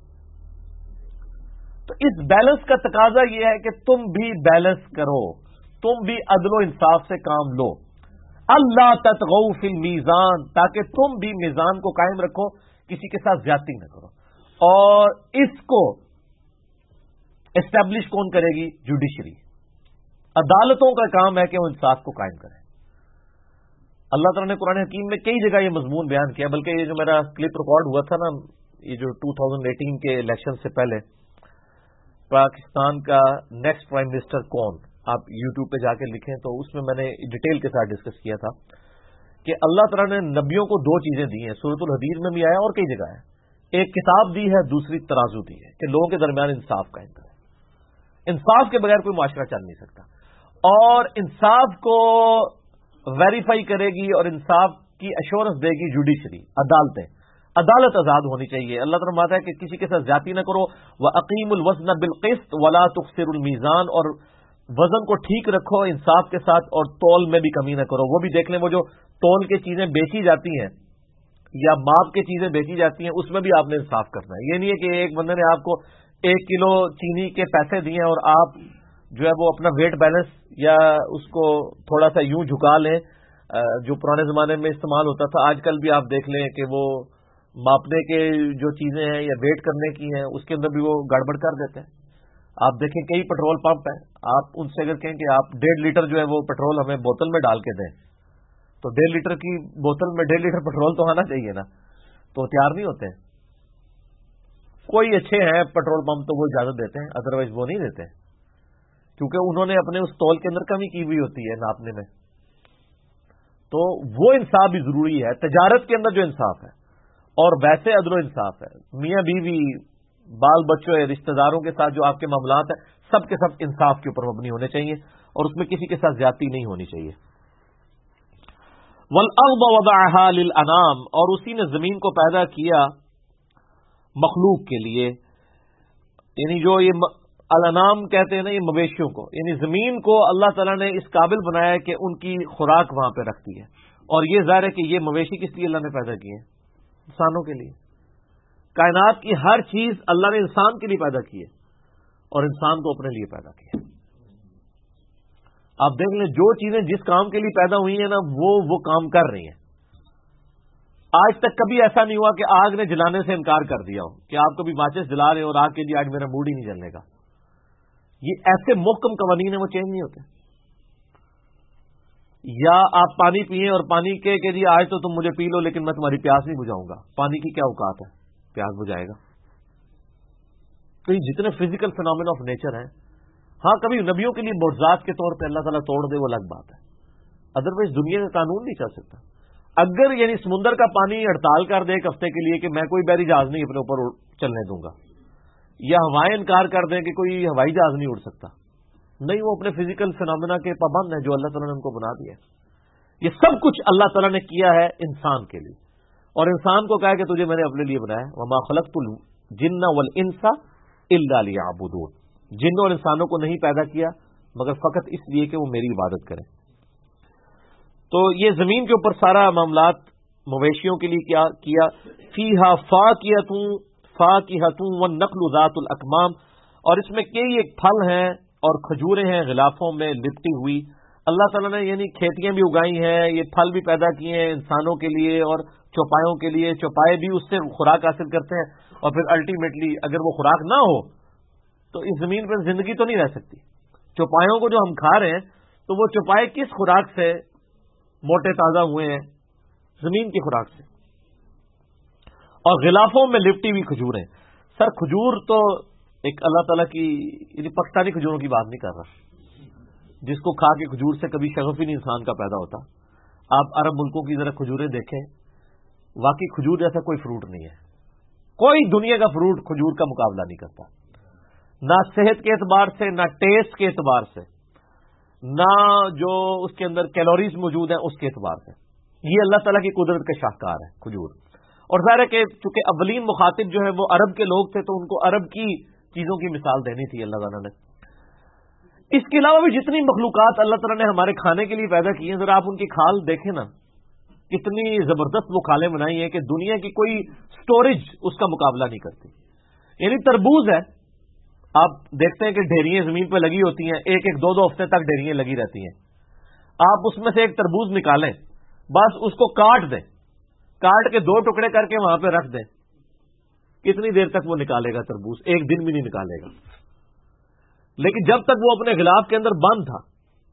تو اس بیلنس کا تقاضا یہ ہے کہ تم بھی بیلنس کرو, تم بھی عدل و انصاف سے کام لو. اللہ تطغوا فی المیزان, تاکہ تم بھی میزان کو قائم رکھو, کسی کے ساتھ زیادتی نہ کرو. اور اس کو اسٹیبلش کون کرے گی؟ جوڈیشری, عدالتوں کا کام ہے کہ وہ انصاف کو قائم کریں. اللہ تعالیٰ نے قرآن حکیم میں کئی جگہ یہ مضمون بیان کیا, بلکہ یہ جو میرا کلپ ریکارڈ ہوا تھا نا یہ جو 2018 کے الیکشن سے پہلے, پاکستان کا نیکسٹ پرائم منسٹر کون, آپ یوٹیوب پہ جا کے لکھیں تو اس میں نے ڈیٹیل کے ساتھ ڈسکس کیا تھا کہ اللہ تعالیٰ نے نبیوں کو 2 چیزیں دی ہیں, سورۃ الحدید میں بھی آیا اور کئی جگہ ہے. ایک کتاب دی ہے, دوسری ترازو دی ہے کہ لوگوں کے درمیان انصاف قائم کریں. انصاف کے بغیر کوئی معاشرہ چل نہیں سکتا, اور انصاف کو ویریفائی کرے گی اور انصاف کی ایشورنس دے گی جوڈیشری, عدالتیں. عدالت آزاد ہونی چاہیے. اللہ تعالیٰ فرماتا ہے کہ کسی کے ساتھ زیادتی نہ کرو, وَأَقِیمُوا الْوَزْنَ بِالْقِسْطِ وَلَا تُخْسِرُوا الْمِیزَانَ, اور وزن کو ٹھیک رکھو انصاف کے ساتھ، اور تول میں بھی کمی نہ کرو. وہ بھی دیکھ لیں، وہ جو تول کے چیزیں بیچی جاتی ہیں یا ماپ کے چیزیں بیچی جاتی ہیں اس میں بھی آپ نے انصاف کرنا ہے. یہ نہیں ہے کہ ایک بندے نے آپ کو 1 کلو چینی کے پیسے دیے اور آپ جو ہے وہ اپنا ویٹ بیلنس یا اس کو تھوڑا سا یوں جھکا لیں جو پرانے زمانے میں استعمال ہوتا تھا. آج کل بھی آپ دیکھ لیں کہ وہ ماپنے کے جو چیزیں ہیں یا ویٹ کرنے کی ہیں اس کے اندر بھی وہ گڑبڑ کر دیتے ہیں. آپ دیکھیں کئی پیٹرول پمپ ہیں، آپ ان سے اگر کہیں کہ آپ 1.5 لیٹر جو ہے وہ پیٹرول ہمیں بوتل میں ڈال کے دیں تو 1.5 لیٹر کی بوتل میں 1.5 لیٹر پیٹرول تو آنا چاہیے نا، تو تیار نہیں ہوتے ہیں. کوئی اچھے ہیں پیٹرول پمپ تو وہ اجازت دیتے ہیں، ادروائز وہ نہیں دیتے کیونکہ انہوں نے اپنے اس تول کے اندر کمی کی ہوئی ہوتی ہے ناپنے میں. تو وہ انصاف بھی ضروری ہے. تجارت کے اندر جو انصاف ہے اور ویسے عدل و انصاف ہے، میاں بیوی، بال بچوں، رشتہ داروں کے ساتھ جو آپ کے معاملات ہیں سب کے سب انصاف کے اوپر مبنی ہونے چاہیے اور اس میں کسی کے ساتھ زیادتی نہیں ہونی چاہیے. وَالْأَرْضَ وَضَعَهَا لِلْأَنَامِ، اور اسی نے زمین کو پیدا کیا مخلوق کے لیے، یعنی جو یہ الانام کہتے ہیں نا یہ مویشیوں کو، یعنی زمین کو اللہ تعالیٰ نے اس قابل بنایا کہ ان کی خوراک وہاں پہ رکھتی ہے. اور یہ ظاہر ہے کہ یہ مویشی کس لیے اللہ نے پیدا کیے ہیں؟ انسانوں کے لیے. کائنات کی ہر چیز اللہ نے انسان کے لیے پیدا کی ہے اور انسان کو اپنے لیے پیدا کیا. آپ دیکھ لیں جو چیزیں جس کام کے لیے پیدا ہوئی ہیں نا وہ کام کر رہی ہیں. آج تک کبھی ایسا نہیں ہوا کہ آگ نے جلانے سے انکار کر دیا ہو کہ آپ کبھی ماچس جلا رہے ہو اور آگ کے لیے آج میرا موڈ ہی نہیں جلنے کا. یہ ایسے محکم قوانین ہیں وہ چینج نہیں ہوتے. یا آپ پانی پیئیں اور پانی کے کہ جی آج تو تم مجھے پی لو لیکن میں تمہاری پیاس نہیں بجھاؤں گا. پانی کی کیا اوقات ہے؟ پیاس بجھائے گا. تو یہ جتنے فزیکل فینومینا آف نیچر ہیں، ہاں کبھی نبیوں کے لیے معجزات کے طور پہ اللہ تعالیٰ توڑ دے وہ الگ بات ہے، ادروائز دنیا کا قانون نہیں چل سکتا. اگر یعنی سمندر کا پانی ہڑتال کر دے ایک ہفتے کے لیے کہ میں کوئی بحری جہاز نہیں اپنے اوپر چلنے دوں گا، یا ہوائیں انکار کر دیں کہ کوئی ہوائی جہاز نہیں اڑ سکتا، نہیں، وہ اپنے فزیکل فینومینا کے پابند ہیں جو اللہ تعالیٰ نے ان کو بنا دیا ہے. یہ سب کچھ اللہ تعالیٰ نے کیا ہے انسان کے لیے، اور انسان کو کہا کہ تجھے میں نے اپنے لیے بنایا. وما خلقت الجن والانس الا لیعبدون، جنوں اور انسانوں کو نہیں پیدا کیا مگر فقط اس لیے کہ وہ میری عبادت کریں. تو یہ زمین کے اوپر سارا معاملات مویشیوں کے لیے کیا کیا. فیہا فاکہۃ والنخل ذات الاکمام، اور اس میں کئی ایک پھل ہیں اور کھجوریں ہیں غلافوں میں لپٹی ہوئی. اللہ تعالیٰ نے یعنی کھیتیاں بھی اگائی ہیں، یہ پھل بھی پیدا کیے ہیں انسانوں کے لیے اور چوپایوں کے لیے. چوپائے بھی اس سے خوراک حاصل کرتے ہیں اور پھر الٹیمیٹلی اگر وہ خوراک نہ ہو تو اس زمین پر زندگی تو نہیں رہ سکتی. چوپایوں کو جو ہم کھا رہے ہیں تو وہ چوپائے کس خوراک سے موٹے تازہ ہوئے ہیں؟ زمین کی خوراک سے. اور غلافوں میں لپٹی ہوئی کھجوریں. سر کھجور تو ایک اللہ تعالیٰ کی یعنی پاکستانی کھجوروں کی بات نہیں کر رہا، جس کو کھا کے کھجور سے کبھی شغف ہی نہیں انسان کا پیدا ہوتا. آپ عرب ملکوں کی ذرا کھجوریں دیکھیں، واقعی کھجور جیسا کوئی فروٹ نہیں ہے. کوئی دنیا کا فروٹ کھجور کا مقابلہ نہیں کرتا، نہ صحت کے اعتبار سے، نہ ٹیسٹ کے اعتبار سے، نہ جو اس کے اندر کیلوریز موجود ہیں اس کے اعتبار سے. یہ اللہ تعالیٰ کی قدرت کا شاہکار ہے کھجور. اور ظاہر ہے کہ چونکہ اولین مخاطب جو ہے وہ عرب کے لوگ تھے تو ان کو عرب کی چیزوں کی مثال دینی تھی اللہ تعالیٰ نے. اس کے علاوہ بھی جتنی مخلوقات اللہ تعالیٰ نے ہمارے کھانے کے لیے پیدا کی ہیں، ذرا آپ ان کی کھال دیکھیں نا، کتنی زبردست وہ کھالیں بنائی ہیں کہ دنیا کی کوئی سٹوریج اس کا مقابلہ نہیں کرتی. یعنی تربوز ہے، آپ دیکھتے ہیں کہ ڈھیریاں زمین پہ لگی ہوتی ہیں، ایک ایک دو ہفتے تک ڈھیریاں لگی رہتی ہیں. آپ اس میں سے ایک تربوز نکالیں، بس اس کو کاٹ دیں، کاٹ کے 2 ٹکڑے کر کے وہاں پہ رکھ دیں، کتنی دیر تک وہ نکالے گا تربوز؟ ایک دن بھی نہیں نکالے گا. لیکن جب تک وہ اپنے غلاف کے اندر بند تھا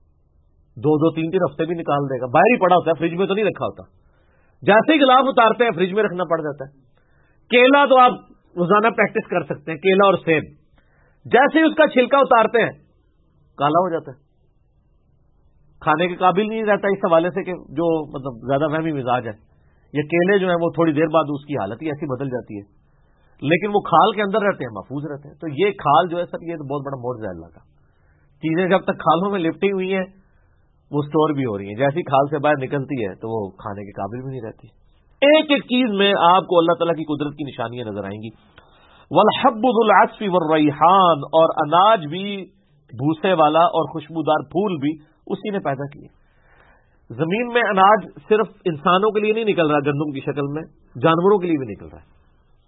2-3 ہفتے بھی نکال دے گا. باہر ہی پڑا ہوتا ہے، فریج میں تو نہیں رکھا ہوتا. جیسے ہی غلاف اتارتے ہیں فریج میں رکھنا پڑ جاتا ہے. کیلا تو آپ روزانہ پریکٹس کر سکتے ہیں، کیلا اور سیب، جیسے ہی اس کا چھلکا اتارتے ہیں کالا ہو جاتا ہے، کھانے کے قابل نہیں رہتا. اس حوالے سے کہ جو مطلب زیادہ فہمی مزاج ہے، یہ کیلے جو ہیں وہ تھوڑی دیر بعد اس کی حالت ہی ایسی بدل جاتی ہے، لیکن وہ کھال کے اندر رہتے ہیں، محفوظ رہتے ہیں. تو یہ کھال جو ہے سر، یہ تو بہت بڑا معجزہ ہے اللہ کا. چیزیں جب تک کھالوں میں لپٹی ہوئی ہیں وہ سٹور بھی ہو رہی ہیں، جیسی کھال سے باہر نکلتی ہے تو وہ کھانے کے قابل بھی نہیں رہتی. ایک ایک چیز میں آپ کو اللہ تعالیٰ کی قدرت کی نشانیاں نظر آئیں گی. والحب ذو العصف والریحان، اور اناج بھی بھوسے والا اور خوشبودار پھول بھی اسی نے پیدا کیے. زمین میں اناج صرف انسانوں کے لیے نہیں نکل رہا گندم کی شکل میں، جانوروں کے لیے بھی نکل رہا ہے.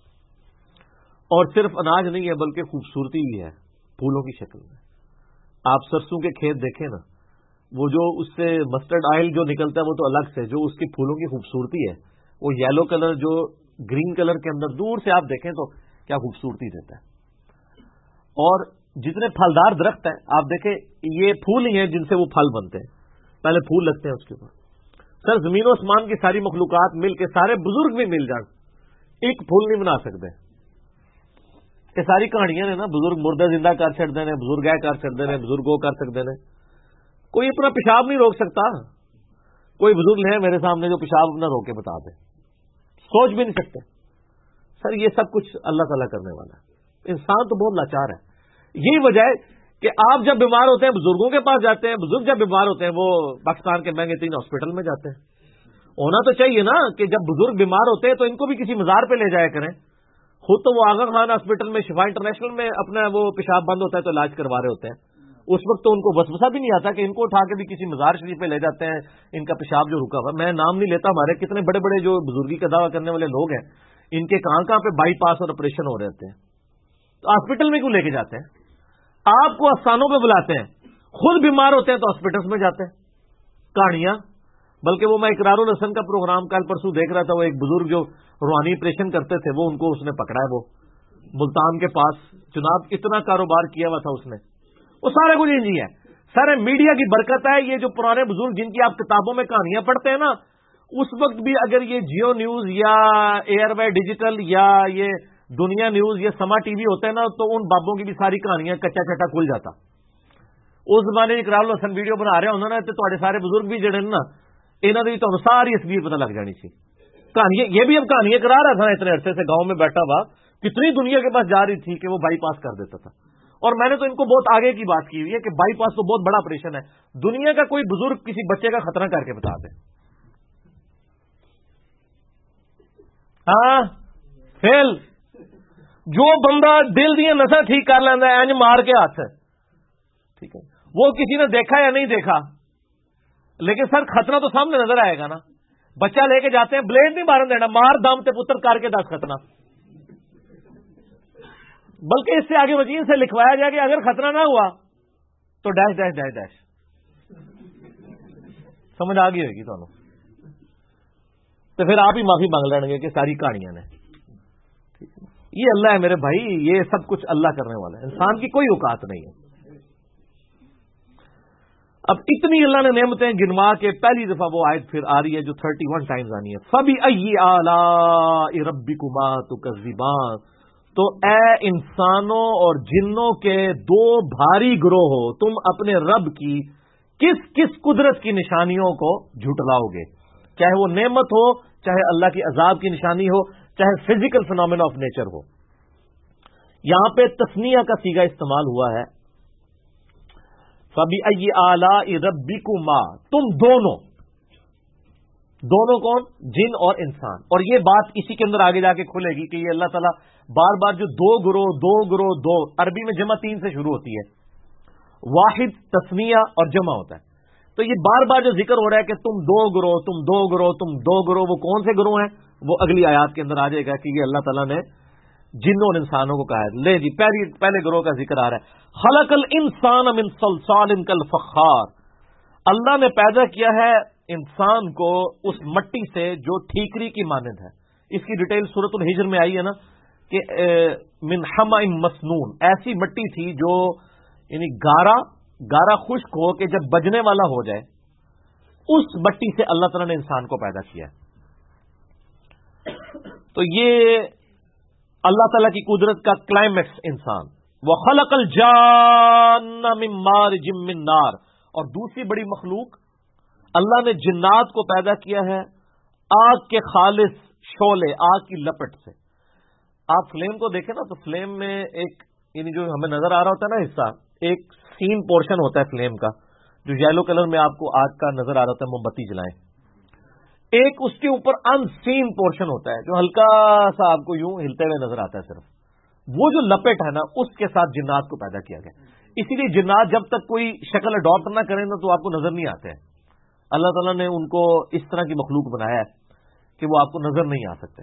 اور صرف اناج نہیں ہے بلکہ خوبصورتی بھی ہے پھولوں کی شکل میں. آپ سرسوں کے کھیت دیکھیں نا، وہ جو اس سے مسٹرڈ آئل جو نکلتا ہے وہ تو الگ سے، جو اس کی پھولوں کی خوبصورتی ہے وہ یلو کلر جو گرین کلر کے اندر دور سے آپ دیکھیں تو کیا خوبصورتی دیتا ہے. اور جتنے پھلدار درخت ہیں آپ دیکھیں، یہ پھول ہی ہیں جن سے وہ پھل بنتے ہیں، پہلے پھول لگتے ہیں اس کے اوپر. سر زمین و آسمان کی ساری مخلوقات مل کے، سارے بزرگ بھی مل جان، ایک پھول نہیں بنا سکتے. یہ ساری کہانیاں نے نا، بزرگ مردہ زندہ کر چڑھتے ہیں، بزرگ کر چڑھتے ہیں، بزرگ کر سکتے ہیں. کوئی اپنا پیشاب نہیں روک سکتا. کوئی بزرگ ہے میرے سامنے جو پیشاب نہ روکے بتا دے، سوچ بھی نہیں سکتے. سر یہ سب کچھ اللہ تعالیٰ کرنے والا ہے. انسان تو بہت لاچار ہے. یہی وجہ ہے کہ آپ جب بیمار ہوتے ہیں بزرگوں کے پاس جاتے ہیں، بزرگ جب بیمار ہوتے ہیں وہ پاکستان کے مہنگے ترین ہاسپٹل میں جاتے ہیں. ہونا تو چاہیے نا کہ جب بزرگ بیمار ہوتے ہیں تو ان کو بھی کسی مزار پہ لے جایا کریں. خود تو وہ آغا خان ہاسپٹل میں، شفا انٹرنیشنل میں اپنا وہ پیشاب بند ہوتا ہے تو علاج کروا رہے ہوتے ہیں. اس وقت تو ان کو وسوسہ بھی نہیں آتا کہ ان کو اٹھا کے بھی کسی مزار شریف پہ لے جاتے ہیں، ان کا پیشاب جو رکا ہوا. میں نام نہیں لیتا، ہمارے کتنے بڑے بڑے جو بزرگی کا دعویٰ کرنے والے لوگ ہیں، ان کے کہاں پہ بائی پاس اور آپریشن ہو رہے ہوتے ہیں. تو ہاسپٹل میں کیوں لے کے جاتے ہیں؟ آپ کو افسانوں پہ بلاتے ہیں، خود بیمار ہوتے ہیں تو ہاسپٹل میں جاتے ہیں. کہانیاں. بلکہ وہ میں اقرار الحسن کا پروگرام کل پرسوں دیکھ رہا تھا، وہ ایک بزرگ جو روحانی آپریشن کرتے تھے، وہ ان کو اس نے پکڑا ہے، وہ ملتان کے پاس جناب اتنا کاروبار کیا ہوا تھا اس نے. وہ سارا کچھ انجی ہے. سارے میڈیا کی برکت ہے. یہ جو پرانے بزرگ جن کی آپ کتابوں میں کہانیاں پڑھتے ہیں نا، اس وقت بھی اگر یہ جیو نیوز یا ایئر وے ڈیجیٹل یا یہ دنیا نیوز یا سما ٹی وی ہوتے ہیں نا، تو ان بابوں کی بھی ساری کہانیاں کچا چٹا کھل جاتا. اس زمانے اقرار الحسن ویڈیو بنا رہے ہونا نا، تو تھوڑے سارے بزرگ بھی جڑے نا، انہوں نے تو ساری اصلیت پتہ لگ جانی سی. کہانی یہ بھی اب کہانیاں کرا رہا تھا اتنے عرصے سے گاؤں میں بیٹھا ہوا، کتنی دنیا کے پاس جا رہی تھی کہ وہ بائی پاس کر دیتا تھا. اور میں نے تو ان کو بہت آگے کی بات کی ہوئی ہے کہ بائی پاس تو بہت بڑا آپریشن ہے. دنیا کا کوئی بزرگ کسی بچے کا خطرہ کر کے بتا دے. ہاں فیل جو بندہ دل دیا نسا ٹھیک کر لینا ہے انج مار کے ہاتھ، ٹھیک ہے، وہ کسی نے دیکھا یا نہیں دیکھا، لیکن سر خطرہ تو سامنے نظر آئے گا نا. بچہ لے کے جاتے ہیں، بلیڈ نہیں مارن دینا، مار دام تے پتر کر کے دس خطرہ. بلکہ اس سے آگے وکیل سے لکھوایا جائے کہ اگر خطرہ نہ ہوا تو ڈیش ڈیش ڈیش ڈیش. سمجھ آ گئی ہوگی تمہیں. تو پھر آپ ہی معافی مانگ لیں گے کہ ساری کہانیاں نے. یہ اللہ ہے میرے بھائی، یہ سب کچھ اللہ کرنے والا ہے، انسان کی کوئی اوقات نہیں ہے. اب اتنی اللہ نے نعمتیں گنوا کے پہلی دفعہ وہ آیت پھر آ رہی ہے جو 31 ٹائمز آنی ہے. فَبِأَيِّ آلَاءِ رَبِّكُمَا تُكَذِّبَانِ. تو اے انسانوں اور جنوں کے دو بھاری گروہ ہو، تم اپنے رب کی کس کس قدرت کی نشانیوں کو جھٹلاؤ گے، چاہے وہ نعمت ہو، چاہے اللہ کی عذاب کی نشانی ہو، چاہے فزیکل فنامنا آف نیچر ہو. یہاں پہ تثنیہ کا صیغہ استعمال ہوا ہے. فَبِأَيِّ آلَاءِ رَبِّكُمَا، تم دونوں کون؟ جن اور انسان. اور یہ بات اسی کے اندر آگے جا کے کھلے گی کہ یہ اللہ تعالیٰ بار بار جو دو گروہ عربی میں جمع 3 سے شروع ہوتی ہے، واحد تثنیہ اور جمع ہوتا ہے. تو یہ بار بار جو ذکر ہو رہا ہے کہ تم دو گروہ، وہ کون سے گروہ ہیں وہ اگلی آیات کے اندر آ جائے گا کہ یہ اللہ تعالیٰ نے جنوں اور انسانوں کو کہا ہے. لے جی پہلے گروہ کا ذکر آ رہا ہے. خلق الانسان من صلصال کالفخار. اللہ نے پیدا کیا ہے انسان کو اس مٹی سے جو ٹھیکری کی مانند ہے. اس کی ڈیٹیل سورۃ الحجر میں آئی ہے نا کہ من حمأ مسنون، ایسی مٹی تھی جو یعنی گارا خشک ہو کہ جب بجنے والا ہو جائے، اس مٹی سے اللہ تعالیٰ نے انسان کو پیدا کیا. تو یہ اللہ تعالیٰ کی قدرت کا کلائمیکس انسان. وَخَلَقَ الْجَانَّ مِن مَّارِجٍ مِّن نَّارٍ. اور دوسری بڑی مخلوق اللہ نے جنات کو پیدا کیا ہے آگ کے خالص شعلے، آگ کی لپٹ سے. آپ فلیم کو دیکھیں نا تو فلیم میں ایک یعنی جو ہمیں نظر آ رہا ہوتا ہے نا حصہ، ایک سین پورشن ہوتا ہے فلیم کا جو یلو کلر میں آپ کو آگ کا نظر آ رہا ہوتا ہے، موم بتی جلائیں. ایک اس کے اوپر ان سین پورشن ہوتا ہے جو ہلکا سا آپ کو یوں ہلتے ہوئے نظر آتا ہے. صرف وہ جو لپٹ ہے نا اس کے ساتھ جنات کو پیدا کیا گیا. اسی لیے جنات جب تک کوئی شکل اڈاپٹ نہ کریں نا تو آپ کو نظر نہیں آتے ہیں. اللہ تعالیٰ نے ان کو اس طرح کی مخلوق بنایا ہے کہ وہ آپ کو نظر نہیں آ سکتے.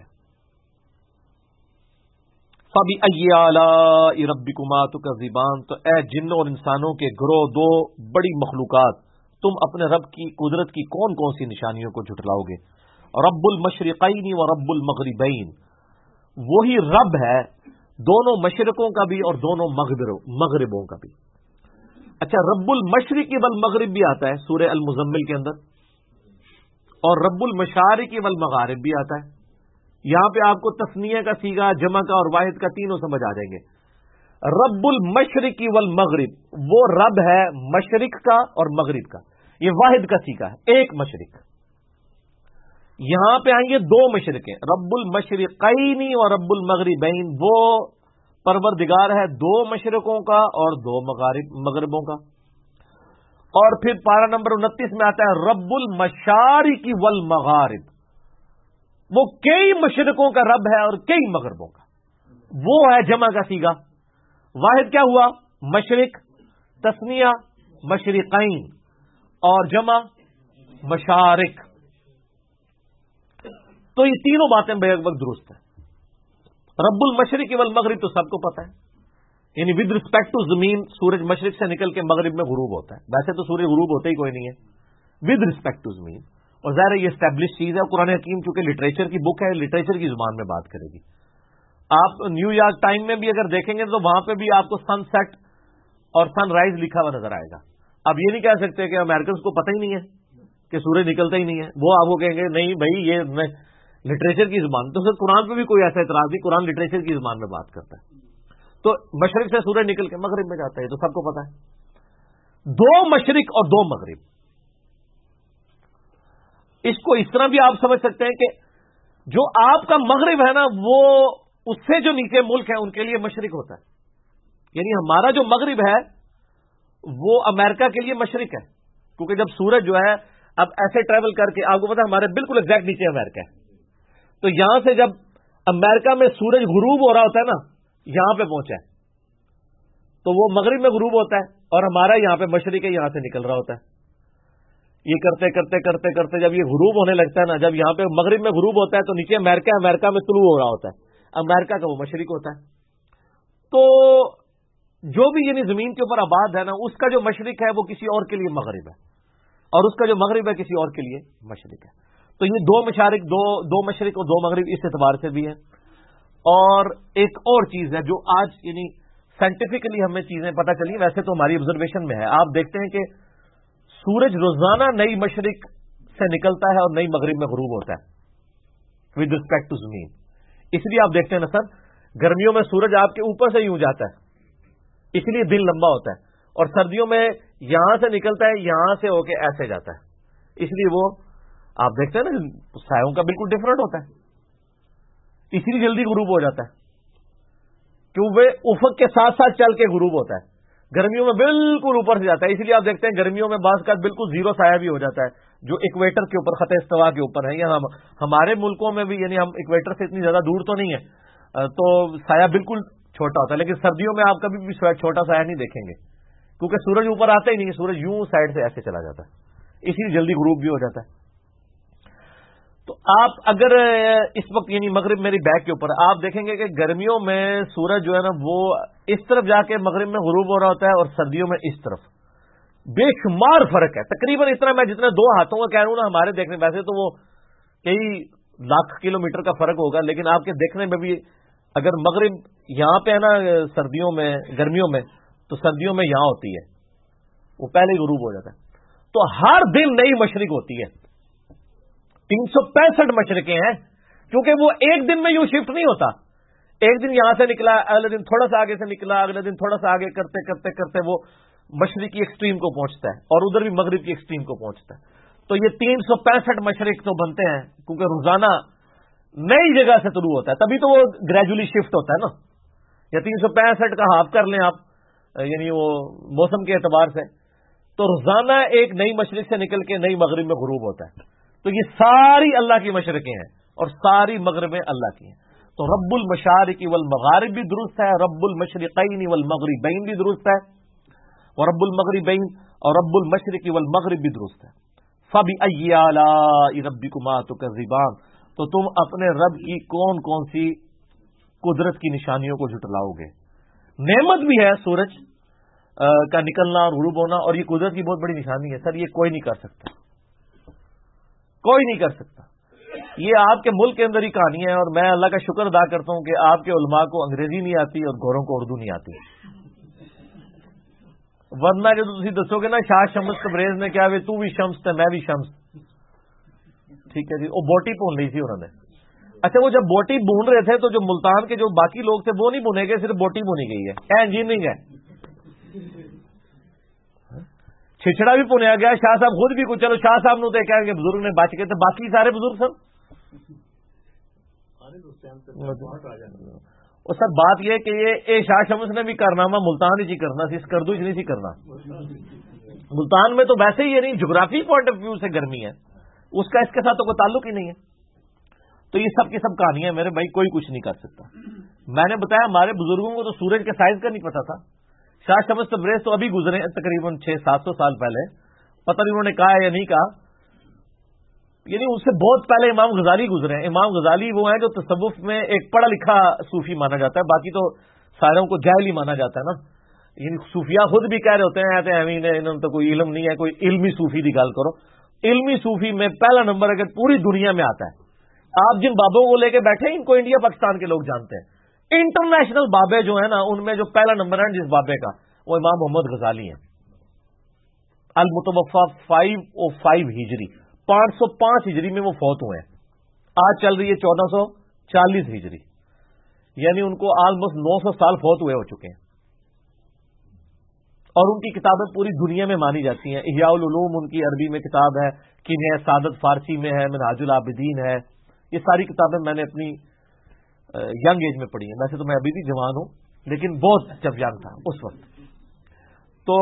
فَبِأَيِّ آلَاءِ رَبِّكُمَا تُكَذِّبَانِ، تو اے جنوں اور انسانوں کے گروہ، دو بڑی مخلوقات، تم اپنے رب کی قدرت کی کون کون سی نشانیوں کو جھٹلاؤ گے؟ رب المشرقین و رب المغربین، وہی رب ہے دونوں مشرقوں کا بھی اور دونوں مغربوں کا بھی. اچھا، رب المشرق والمغرب بھی آتا ہے سورہ المزمل کے اندر، اور رب المشارق والمغارب بھی آتا ہے. یہاں پہ آپ کو تثنیہ کا صیغہ، جمع کا اور واحد کا تینوں سمجھ آ جائیں گے. رب المشرق والمغرب، وہ رب ہے مشرق کا اور مغرب کا، یہ واحد کا صیغہ ہے، ایک مشرق. یہاں پہ آئیں گے دو مشرقیں، رب المشرقین اور رب المغربین، وہ پروردگار ہے دو مشرقوں کا اور دو مغربوں کا. اور پھر پارہ نمبر 29 میں آتا ہے رب المشارق والمغارب، وہ کئی مشرقوں کا رب ہے اور کئی مغربوں کا، وہ ہے جمع کا صیغہ. واحد کیا ہوا؟ مشرق، تثنیہ مشرقین اور جمع مشارق. تو یہ تینوں باتیں بیک وقت درست ہیں. رب المشرق والمغرب تو سب کو پتہ ہے، یعنی ود رسپیکٹ ٹو زمین سورج مشرق سے نکل کے مغرب میں غروب ہوتا ہے. ویسے تو سورج غروب ہوتا ہی کوئی نہیں ہے، ود رسپیکٹ ٹو زمین. اور ظاہر ہے یہ اسٹیبلش چیز ہے. قرآن حکیم چونکہ لٹریچر کی بک ہے، لٹریچر کی زبان میں بات کرے گی. آپ نیو یارک ٹائم میں بھی اگر دیکھیں گے تو وہاں پہ بھی آپ کو سن سیٹ اور سن رائز لکھا ہوا نظر آئے گا. اب یہ نہیں کہہ سکتے کہ امریکنز کو پتہ ہی نہیں ہے کہ سورج نکلتا ہی نہیں ہے. وہ آپ کو کہیں گے نہیں بھائی یہ لٹریچر کی زبان. تو سر قرآن پہ بھی کوئی ایسا اعتراض نہیں، قرآن لٹریچر کی زبان میں بات کرتا ہے. تو مشرق سے سورج نکل کے مغرب میں جاتا ہے، تو سب کو پتا ہے. دو مشرق اور دو مغرب، اس کو اس طرح بھی آپ سمجھ سکتے ہیں کہ جو آپ کا مغرب ہے نا، وہ اس سے جو نیچے ملک ہے ان کے لیے مشرق ہوتا ہے. یعنی ہمارا جو مغرب ہے وہ امریکہ کے لیے مشرق ہے، کیونکہ جب سورج جو ہے اب ایسے ٹریول کر کے، آپ کو پتا ہے ہمارے بالکل ایگزیکٹ نیچے امریکہ ہے، تو یہاں سے جب امریکہ میں سورج غروب ہو رہا ہوتا ہے نا، یہاں پہ پہنچا ہے تو وہ مغرب میں غروب ہوتا ہے، اور ہمارا یہاں پہ مشرق ہے، یہاں سے نکل رہا ہوتا ہے. یہ کرتے کرتے کرتے کرتے جب یہ غروب ہونے لگتا ہے نا، جب یہاں پہ مغرب میں غروب ہوتا ہے تو نیچے امریکہ میں طلوع ہو رہا ہوتا ہے، امریکہ کا وہ مشرق ہوتا ہے. تو جو بھی یعنی زمین کے اوپر آباد ہے نا، اس کا جو مشرق ہے وہ کسی اور کے لیے مغرب ہے، اور اس کا جو مغرب ہے کسی اور کے لیے مشرق ہے. تو یہ دو مشارق، دو مشرق اور دو مغرب اس اعتبار سے بھی ہے. اور ایک اور چیز ہے جو آج یعنی سائنٹیفکلی ہمیں چیزیں پتہ چلی، ویسے تو ہماری آبزرویشن میں ہے. آپ دیکھتے ہیں کہ سورج روزانہ نئی مشرق سے نکلتا ہے اور نئی مغرب میں غروب ہوتا ہے ود رسپیکٹ ٹو زمین. اس لیے آپ دیکھتے ہیں نا سر، گرمیوں میں سورج آپ کے اوپر سے یوں جاتا ہے، اس لیے دن لمبا ہوتا ہے، اور سردیوں میں یہاں سے نکلتا ہے، یہاں سے ہو کے ایسے جاتا ہے، اس لیے وہ آپ دیکھتے ہیں نا سایوں کا بالکل ڈفرنٹ ہوتا ہے، اسی لیے جلدی غروب ہو جاتا ہے کیونکہ افق کے ساتھ ساتھ چل کے غروب ہوتا ہے. گرمیوں میں بالکل اوپر سے جاتا ہے، اسی لیے آپ دیکھتے ہیں گرمیوں میں بعض کا بالکل زیرو سایہ بھی ہو جاتا ہے جو اکویٹر کے اوپر، خط استوا کے اوپر ہے. یہاں ہمارے ملکوں میں بھی یعنی ہم اکویٹر سے اتنی زیادہ دور تو نہیں ہے تو سایہ بالکل چھوٹا ہوتا ہے، لیکن سردیوں میں آپ کبھی بھی چھوٹا سایہ نہیں دیکھیں گے کیونکہ سورج اوپر آتا ہی نہیں ہے، سورج یوں سائڈ سے ایسے چلا جاتا ہے، اسی لیے جلدی غروب بھی ہو جاتا ہے. تو آپ اگر اس وقت یعنی مغرب میری بیک کے اوپر آپ دیکھیں گے کہ گرمیوں میں سورج جو ہے نا وہ اس طرف جا کے مغرب میں غروب ہو رہا ہوتا ہے، اور سردیوں میں اس طرف. بے شمار فرق ہے، تقریباً اتنا میں جتنا دو ہاتھوں کا کہہ رہا ہوں نا، ہمارے دیکھنے ویسے تو وہ کئی لاکھ کلومیٹر کا فرق ہوگا، لیکن آپ کے دیکھنے میں بھی اگر مغرب یہاں پہ ہے نا سردیوں میں، گرمیوں میں، تو سردیوں میں یہاں ہوتی ہے، وہ پہلے ہی غروب ہو جاتا ہے. تو ہر دن نئی مشرق ہوتی ہے، 365 مشرقیں ہیں، کیونکہ وہ ایک دن میں یوں شفٹ نہیں ہوتا. ایک دن یہاں سے نکلا، اگلے دن تھوڑا سا آگے سے نکلا، اگلے دن تھوڑا سا آگے کرتے کرتے کرتے وہ مشرق کی ایکسٹریم کو پہنچتا ہے، اور ادھر بھی مغرب کی ایکسٹریم کو پہنچتا ہے. تو یہ 365 مشرق تو بنتے ہیں کیونکہ روزانہ نئی جگہ سے طلوع ہوتا ہے، تبھی تو وہ گریجولی شفٹ ہوتا ہے نا. یا 365 کا ہاف کر لیں آپ، یعنی وہ موسم کے اعتبار سے، تو روزانہ ایک نئی مشرق سے نکل کے نئی مغرب میں غروب ہوتا ہے. تو یہ ساری اللہ کی مشرقیں ہیں اور ساری مغربیں اللہ کی ہیں. تو رب المشارق والمغارب بھی درست ہے، رب المشرقین والمغربین بھی درست ہے. ورب المغربین اور رب المشرق والمغرب بھی درست ہے. فبأی آلاء ربکما تکذبان، تو تم اپنے رب کی کون کون سی قدرت کی نشانیوں کو جھٹلاؤ گے. نعمت بھی ہے سورج کا نکلنا اور غروب ہونا، اور یہ قدرت کی بہت بڑی نشانی ہے. سر یہ کوئی نہیں کر سکتا، کوئی نہیں کر سکتا. یہ آپ کے ملک کے اندر ہی کہانی ہے، اور میں اللہ کا شکر ادا کرتا ہوں کہ آپ کے علماء کو انگریزی نہیں آتی اور گوروں کو اردو نہیں آتی. ورنہ جو تسی دسو گے نا شاہ شمس تبریز نے کیا تو بھی شمس تے میں بھی شمس، ٹھیک ہے جی. وہ بوٹی بھون لی تھی انہوں نے. اچھا وہ جب بوٹی بھون رہے تھے تو جو ملتان کے جو باقی لوگ تھے وہ نہیں بھونے گئے، صرف بوٹی بھونی گئی ہے. انجینئرنگ ہے. چھچڑا بھی پنیا گیا. شاہ صاحب خود بھی کچھ، چلو شاہ صاحب نو تو کہیں گے بزرگ نے بچ گئے تھے، باقی سارے بزرگ سب. اور سر بات یہ کہ یہ شاہ شمس نے بھی کارنامہ ملتان ہی کرنا سی، اس کردو نہیں سی کرنا. ملتان میں تو ویسے ہی نہیں، جغرافی پوائنٹ آف ویو سے گرمی ہے، اس کا اس کے ساتھ تو کوئی تعلق ہی نہیں ہے. تو یہ سب کی سب کہانیاں میرے بھائی، کوئی کچھ نہیں کر سکتا. میں نے بتایا ہمارے بزرگوں کو تو سورج کے سائز کا نہیں پتا تھا. شاہ شمس تبریز تو ابھی گزرے تقریباً 600-700 سال پہلے، پتہ نہیں انہوں نے کہا یا نہیں کہا. یعنی اس سے بہت پہلے امام غزالی گزرے ہیں. امام غزالی وہ ہیں جو تصوف میں ایک پڑھا لکھا صوفی مانا جاتا ہے، باقی تو ساروں کو جاہل ہی مانا جاتا ہے نا. یعنی صوفیاء خود بھی کہہ رہے ہوتے ہیں انہوں نے تو کوئی علم نہیں ہے، کوئی علمی صوفی کی گل کرو. علمی صوفی میں پہلا نمبر اگر پوری دنیا میں آتا ہے. آپ جن بابوں کو لے کے بیٹھے ان کو انڈیا پاکستان کے لوگ جانتے ہیں. انٹرنیشنل بابے جو ہیں نا ان میں جو پہلا نمبر ہے جس بابے کا، وہ امام محمد غزالی ہیں. المتوفا 505 ہجری، 505 ہجری میں وہ فوت ہوئے ہیں. آج چل رہی ہے 1440 ہجری، یعنی ان کو آلموسٹ 900 سال فوت ہوئے ہو چکے ہیں. اور ان کی کتابیں پوری دنیا میں مانی جاتی ہیں. احیاء العلوم ان کی عربی میں کتاب ہے، کنیہ سعادت فارسی میں ہے، منہاج العابدین ہے. یہ ساری کتابیں میں نے اپنی ینگ ایج میں پڑھی ہیں. ویسے تو میں ابھی بھی جوان ہوں، لیکن بہت جب ینگ تھا اس وقت. تو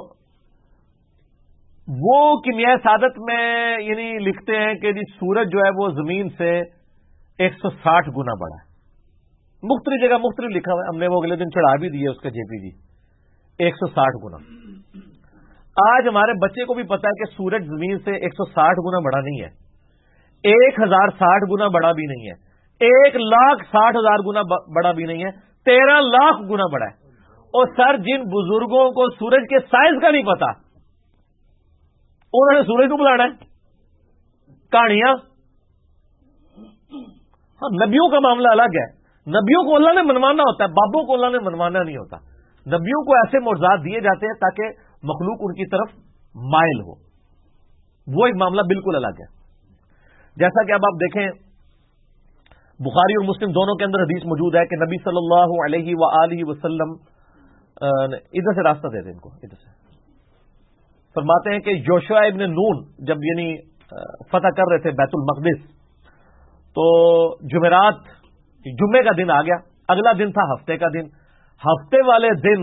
وہ کنیہ سعادت میں یعنی لکھتے ہیں کہ جی سورج جو ہے وہ زمین سے 160 گنا بڑا ہے. مختلف جگہ مختلف لکھا ہوا ہے، ہم نے وہ اگلے دن چڑھا بھی دیا اس کا JPG 160 گنا. آج ہمارے بچے کو بھی پتا ہے کہ سورج زمین سے 160 گنا بڑا نہیں ہے، 1060 گنا بڑا بھی نہیں ہے، 1,60,000 گنا بڑا بھی نہیں ہے، 13 لاکھ گنا بڑا ہے. اور سر جن بزرگوں کو سورج کے سائز کا نہیں پتا انہوں نے سورج کو بلانا ہے. کہانیاں. ہاں نبیوں کا معاملہ الگ ہے. نبیوں کو اللہ نے منوانا ہوتا ہے، بابوں کو اللہ نے منوانا نہیں ہوتا. نبیوں کو ایسے معجزات دیے جاتے ہیں تاکہ مخلوق ان کی طرف مائل ہو. وہ ایک معاملہ بالکل الگ ہے. جیسا کہ اب آپ دیکھیں بخاری اور مسلم دونوں کے اندر حدیث موجود ہے کہ نبی صلی اللہ علیہ وآلہ وسلم ادھر سے راستہ دے دیں ان کو، ادھر سے فرماتے ہیں کہ یوشع ابن نون جب یعنی فتح کر رہے تھے بیت المقدس، تو جمعرات جمعے کا دن آ گیا. اگلا دن تھا ہفتے کا دن. ہفتے والے دن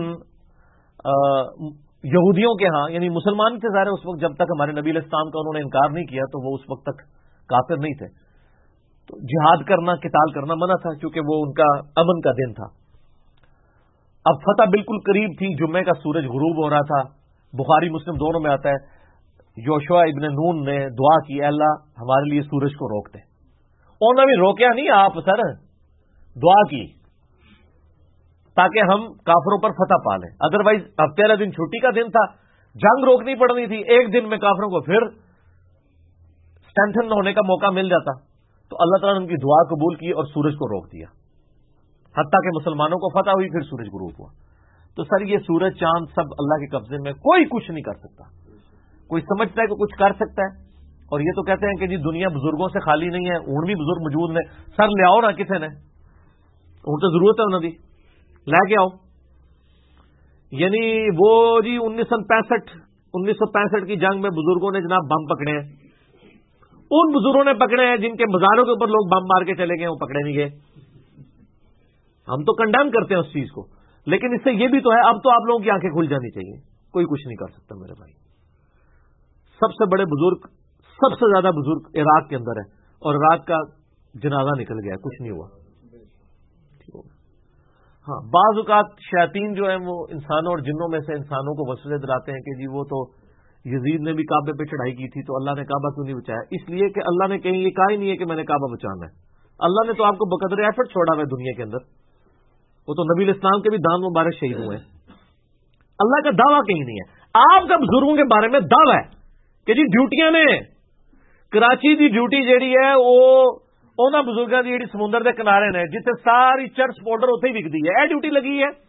یہودیوں کے ہاں یعنی مسلمان تھے ظاہر اس وقت، جب تک ہمارے نبی علیہ السلام کا انہوں نے انکار نہیں کیا تو وہ اس وقت تک کافر نہیں تھے. تو جہاد کرنا قتال کرنا منع تھا کیونکہ وہ ان کا امن کا دن تھا. اب فتح بالکل قریب تھی، جمعے کا سورج غروب ہو رہا تھا. بخاری مسلم دونوں میں آتا ہے یوشع ابن نون نے دعا کی، اے اللہ ہمارے لیے سورج کو روک دے. انہوں نے بھی روکیا نہیں، آپ سر دعا کی تاکہ ہم کافروں پر فتح پا لیں. ادروائز ہفتے والا دن چھٹی کا دن تھا، جنگ روکنی پڑنی تھی، ایک دن میں کافروں کو پھر اسٹرینتھن ہونے کا موقع مل جاتا. تو اللہ تعالیٰ نے ان کی دعا قبول کی اور سورج کو روک دیا، حتیٰ کہ مسلمانوں کو فتح ہوئی، پھر سورج غروب ہوا. تو سر یہ سورج چاند سب اللہ کے قبضے میں، کوئی کچھ نہیں کر سکتا. کوئی سمجھتا ہے کہ کچھ کر سکتا ہے، اور یہ تو کہتے ہیں کہ جی دنیا بزرگوں سے خالی نہیں ہے، ہوں بھی بزرگ موجود نے. سر لے آؤ نا کسی نے، ہوں تو ضرورت ہے انہوں دی لے کے آؤ. یعنی وہ جی 1965 کی جنگ میں بزرگوں نے جناب بم پکڑے ہیں. ان بزرگوں نے پکڑے ہیں جن کے مزاروں کے اوپر لوگ بم مار کے چلے گئے، وہ پکڑے نہیں گئے. ہم تو کنڈیم کرتے ہیں اس چیز کو، لیکن اس سے یہ بھی تو ہے اب تو آپ لوگوں کی آنکھیں کھل جانی چاہیے. کوئی کچھ نہیں کر سکتا میرے بھائی. سب سے بڑے بزرگ، سب سے زیادہ بزرگ عراق کے اندر ہے، اور عراق کا جنازہ نکل گیا، کچھ نہیں ہوا. ہاں بعض اوقات شیاطین جو ہیں وہ انسانوں اور جنوں میں سے انسانوں کو وسوسے دلاتے ہیں کہ جی وہ تو یزید نے بھی کعبے پہ چڑھائی کی تھی تو اللہ نے کعبہ کیوں نہیں بچایا؟ اس لیے کہ اللہ نے کہیں یہ کہا ہی نہیں ہے کہ میں نے کعبہ بچانا ہے. اللہ نے تو آپ کو بقدر ایفرٹ چھوڑا ہوا ہے دنیا کے اندر. وہ تو نبی الاسلام کے بھی دان مبارک شہید ہوئے ہیں. اللہ کا دعویٰ کہیں نہیں ہے. آپ کا بزرگوں کے بارے میں دعویٰ ہے کہ جی ڈیوٹیاں نے کراچی دی ڈیوٹی جیڑی ہے وہ انہاں بزرگاں دی جیڑی سمندر دے کنارے نے جتنے ساری چرچ پاؤڈر اتنے ہی وکدی ہے. اے ڈیوٹی لگی ہے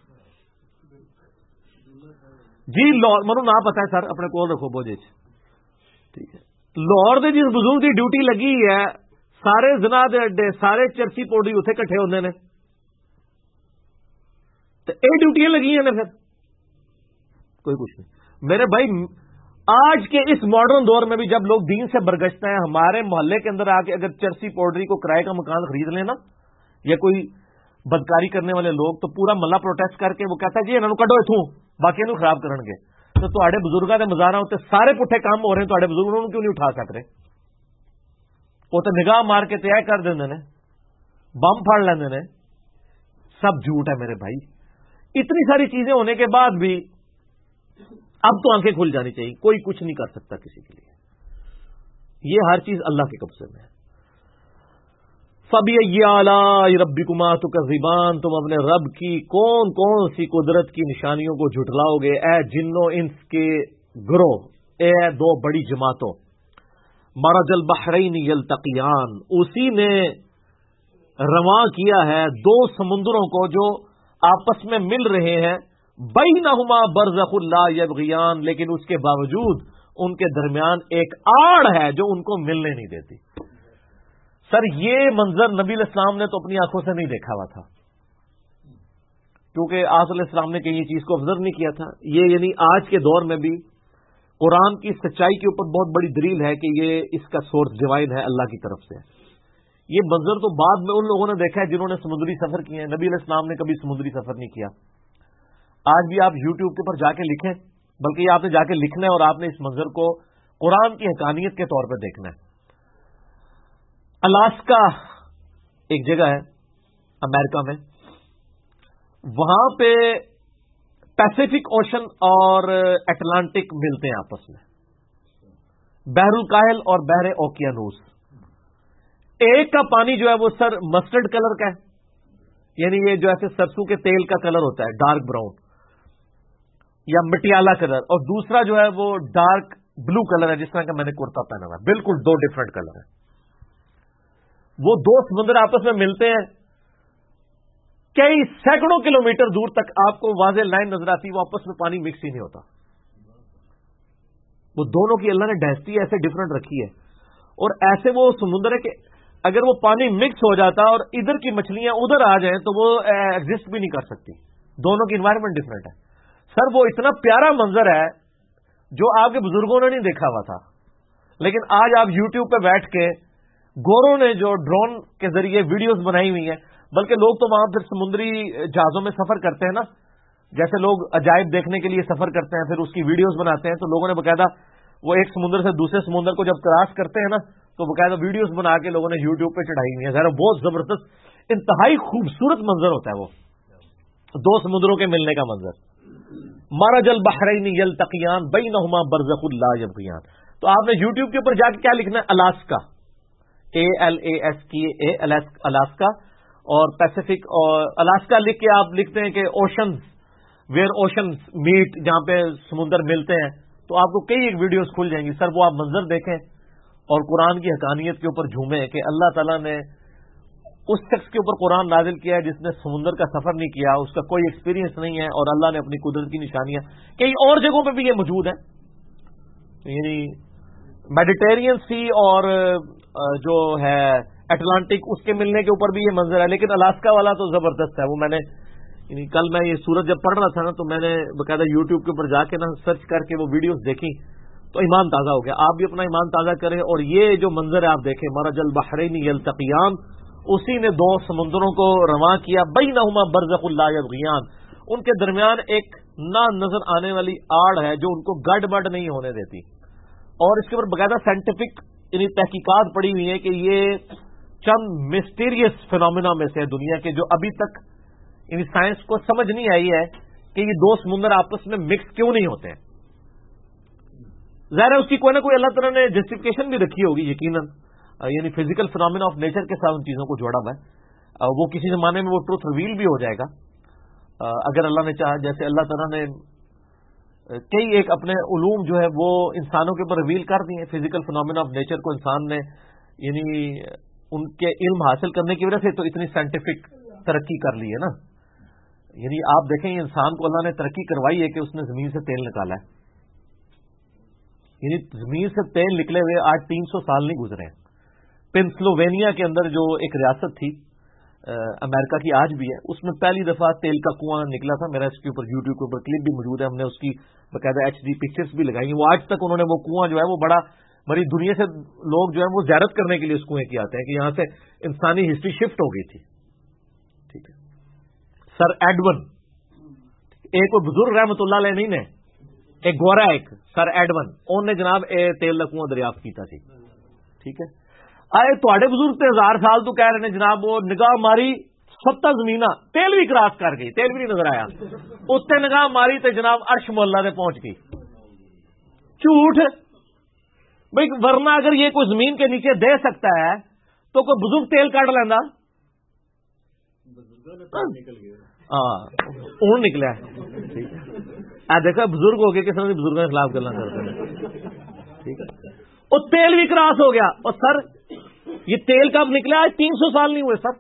جی لاہور. منو نہ پتا ہے سر اپنے کول رکھو بوجھے ٹھیک ہے. لاہور دے جس بزرگ دی ڈیوٹی لگی ہے سارے زنا دے اڈے سارے چرچی پاؤڈر اتنے کٹھے ہوندے نے تو اے ڈیوٹیاں لگی ہیں نے پھر کوئی کچھ نہیں. میرے بھائی آج کے اس ماڈرن دور میں بھی جب لوگ دین سے برگشتے ہیں ہمارے محلے کے اندر آ کے اگر چرسی پاؤڈری کو کرائے کا مکان خرید لیں نا یا کوئی بدکاری کرنے والے لوگ تو پورا محلہ پروٹیسٹ کر کے وہ کہتا ہے جی انہوں کڈو اتوں باقی انہوں خراب کرن گے. تو تہاڈے بزرگاں دے مزاراں تے سارے پٹھے کام ہو رہے ہیں تہاڈے بزرگ انہوں کیوں نہیں اٹھا سک رہے؟ وہ تو نگاہ مار کے طے کر دیندے نے بم پھاڑ لیندے نے. سب جھوٹ ہے میرے بھائی. اتنی ساری چیزیں ہونے کے بعد بھی اب تو آنکھیں کھل جانی چاہیے. کوئی کچھ نہیں کر سکتا کسی کے لیے. یہ ہر چیز اللہ کے قبضے میں ہے. فَبِأَيِّ آلَاءِ رَبِّكُمَا تُكَذِّبَانِ تم اپنے رب کی کون کون سی قدرت کی نشانیوں کو جھٹلاؤ گے اے جنوں انس کے گروہ اے دو بڑی جماعتوں. مرج البحرین یلتقیان اسی نے رواں کیا ہے دو سمندروں کو جو آپس میں مل رہے ہیں. بینہما برزخ لا یبغیان لیکن اس کے باوجود ان کے درمیان ایک آڑ ہے جو ان کو ملنے نہیں دیتی. سر یہ منظر نبی علیہ السلام نے تو اپنی آنکھوں سے نہیں دیکھا ہوا تھا کیونکہ آصف علیہ السلام نے کہیں یہ چیز کو آبزرو نہیں کیا تھا. یہ یعنی آج کے دور میں بھی قرآن کی سچائی کے اوپر بہت بڑی دلیل ہے کہ یہ اس کا سورس ڈیوائن ہے اللہ کی طرف سے. یہ منظر تو بعد میں ان لوگوں نے دیکھا ہے جنہوں نے سمندری سفر کیے ہیں. نبی علیہ السلام نے کبھی سمندری سفر نہیں کیا. آج بھی آپ یوٹیوب کے اوپر جا کے لکھیں بلکہ یہ آپ نے جا کے لکھنا ہے اور آپ نے اس منظر کو قرآن کی حقانیت کے طور پہ دیکھنا ہے. الاسکا ایک جگہ ہے امریکہ میں, وہاں پہ پیسیفک اوشن اور اٹلانٹک ملتے ہیں آپس میں, بحر الکاہل اور بحر اوکیانوس. ایک کا پانی جو ہے وہ سر مسٹرڈ کلر کا ہے, یعنی یہ جو ایسے سرسوں کے تیل کا کلر ہوتا ہے ڈارک براؤن یا مٹیالہ کلر, اور دوسرا جو ہے وہ ڈارک بلو کلر ہے جس طرح کا میں نے کرتا پہنا ہوا ہے. بالکل دو ڈفرنٹ کلر ہیں. وہ دو سمندر آپس میں ملتے ہیں, کئی سینکڑوں کلومیٹر دور تک آپ کو واضح لائن نظر آتی, وہ آپس میں پانی مکس ہی نہیں ہوتا. وہ دونوں کی اللہ نے ڈائسٹی ایسے ڈفرنٹ رکھی ہے اور ایسے وہ سمندر ہے کہ اگر وہ پانی مکس ہو جاتا اور ادھر کی مچھلیاں ادھر آ جائیں تو وہ ایگزسٹ بھی نہیں کر سکتی. دونوں کی انوائرمنٹ ڈفرنٹ ہے. سر وہ اتنا پیارا منظر ہے جو آپ کے بزرگوں نے نہیں دیکھا ہوا تھا, لیکن آج آپ یوٹیوب پہ بیٹھ کے گوروں نے جو ڈرون کے ذریعے ویڈیوز بنائی ہوئی ہیں, بلکہ لوگ تو وہاں پھر سمندری جہازوں میں سفر کرتے ہیں نا, جیسے لوگ عجائب دیکھنے کے لیے سفر کرتے ہیں پھر اس کی ویڈیوز بناتے ہیں. تو لوگوں نے باقاعدہ وہ ایک سمندر سے دوسرے سمندر کو جب کراس کرتے ہیں نا تو باقاعدہ ویڈیوز بنا کے لوگوں نے یوٹیوب پہ چڑھائی ہوئی ہیں. ذرا بہت زبردست انتہائی خوبصورت منظر ہوتا ہے وہ دو سمندروں کے ملنے کا منظر. مرج البحرین یلتقیان بینہما برزخ لا یبغیان. تو آپ نے یوٹیوب کے اوپر جا کے کیا لکھنا ہے, الاسکا ALASKA الاسکا اور پیسیفک, اور الاسکا لکھ کے آپ لکھتے ہیں کہ اوشنز ویئر اوشنز میٹ, جہاں پہ سمندر ملتے ہیں, تو آپ کو کئی ایک ویڈیوز کھل جائیں گی. سر وہ آپ منظر دیکھیں اور قرآن کی حقانیت کے اوپر جھومیں کہ اللہ تعالیٰ نے اس شخص کے اوپر قرآن نازل کیا ہے جس نے سمندر کا سفر نہیں کیا, اس کا کوئی ایکسپیرینس نہیں ہے, اور اللہ نے اپنی قدرت کی نشانیاں کئی اور جگہوں پہ بھی یہ موجود ہیں. یعنی میڈیٹرین سی اور جو ہے اٹلانٹک اس کے ملنے کے اوپر بھی یہ منظر ہے. لیکن الاسکا والا تو زبردست ہے. وہ میں نے یعنی کل میں یہ سورج جب پڑھ رہا تھا نا تو میں نے باقاعدہ یوٹیوب کے اوپر جا کے نا سرچ کر کے وہ ویڈیوز دیکھی تو ایمان تازہ ہو گیا. آپ بھی اپنا ایمان تازہ کریں اور یہ جو منظر ہے آپ دیکھیں, مرج البحرین یلتقیان, اسی نے دو سمندروں کو رواں کیا, بینہما برزخ لا یبغیان, ان کے درمیان ایک نہ نظر آنے والی آڑ ہے جو ان کو گڑبڑ نہیں ہونے دیتی. اور اس کے اوپر باقاعدہ سائنٹیفک یعنی تحقیقات پڑی ہوئی ہیں کہ یہ چند مسٹیریس فینومینا میں سے دنیا کے جو ابھی تک ان سائنس کو سمجھ نہیں آئی ہے کہ یہ دو سمندر آپس میں مکس کیوں نہیں ہوتے ہیں. ظاہر ہے اس کی کوئی نہ کوئی اللہ تعالیٰ نے جسٹیفکیشن بھی رکھی ہوگی یقیناً, یعنی فزیکل فنامنا آف نیچر کے ساتھ ان چیزوں کو جوڑا ہوا ہے. وہ کسی زمانے میں وہ ٹروتھ ریویل بھی ہو جائے گا اگر اللہ نے چاہا. جیسے اللہ تعالیٰ نے کئی ایک اپنے علوم جو ہے وہ انسانوں کے اوپر ریویل کر دیے. فزیکل فنامنا آف نیچر کو انسان نے یعنی ان کے علم حاصل کرنے کی وجہ سے تو اتنی سائنٹیفک ترقی کر لی ہے نا. یعنی آپ دیکھیں یہ انسان کو اللہ نے ترقی کروائی ہے کہ اس نے زمین سے تیل نکالا ہے. یعنی زمین سے تیل نکلے ہوئے آج 300 سال نہیں گزرے ہیں. پنسلوینیا کے اندر جو ایک ریاست تھی امریکہ کی آج بھی ہے, اس میں پہلی دفعہ تیل کا کنواں نکلا تھا. میرا اس کے اوپر یوٹیوب کے اوپر کلپ بھی موجود ہے, ہم نے اس کی باقاعدہ HD پکچرز بھی لگائی ہیں. وہ آج تک انہوں نے وہ کنواں جو ہے وہ بڑی دنیا سے لوگ جو ہے وہ زیارت کرنے کے لیے اس کنویں کی آتے ہیں کہ یہاں سے انسانی ہسٹری شفٹ ہو گئی تھی. ٹھیک ہے. سر ایڈون ایک کوئی بزرگ رحمت اللہ علیہ نہیں نے, ایک گورا ایک سر ایڈون انہوں نے جناب تیل کا کنواں دریافت کیتا سی. ٹھیک ہے. آئے تھوڑے بزرگ تے 1000 سال تو کہہ رہے ہیں جناب وہ نگاہ ماری 70 زمین تیل بھی کراس کر گئی, تیل بھی نہیں نظر آیا. اتنے نگاہ ماری تے جناب عرش مولا نے پہنچ گئی. جھوٹ بھائی, ورنہ اگر یہ کوئی زمین کے نیچے دے سکتا ہے تو کوئی بزرگ تیل کاٹ لینا. ہاں نکلا ہے. دیکھا بزرگ ہو گئے کس طرح بزرگوں کے خلاف گلا کرتے ہیں. ٹھیک ہے. اور تیل بھی کراس ہو گیا. اور سر یہ تیل کب نکلا؟ آج 300 سال نہیں ہوئے سر.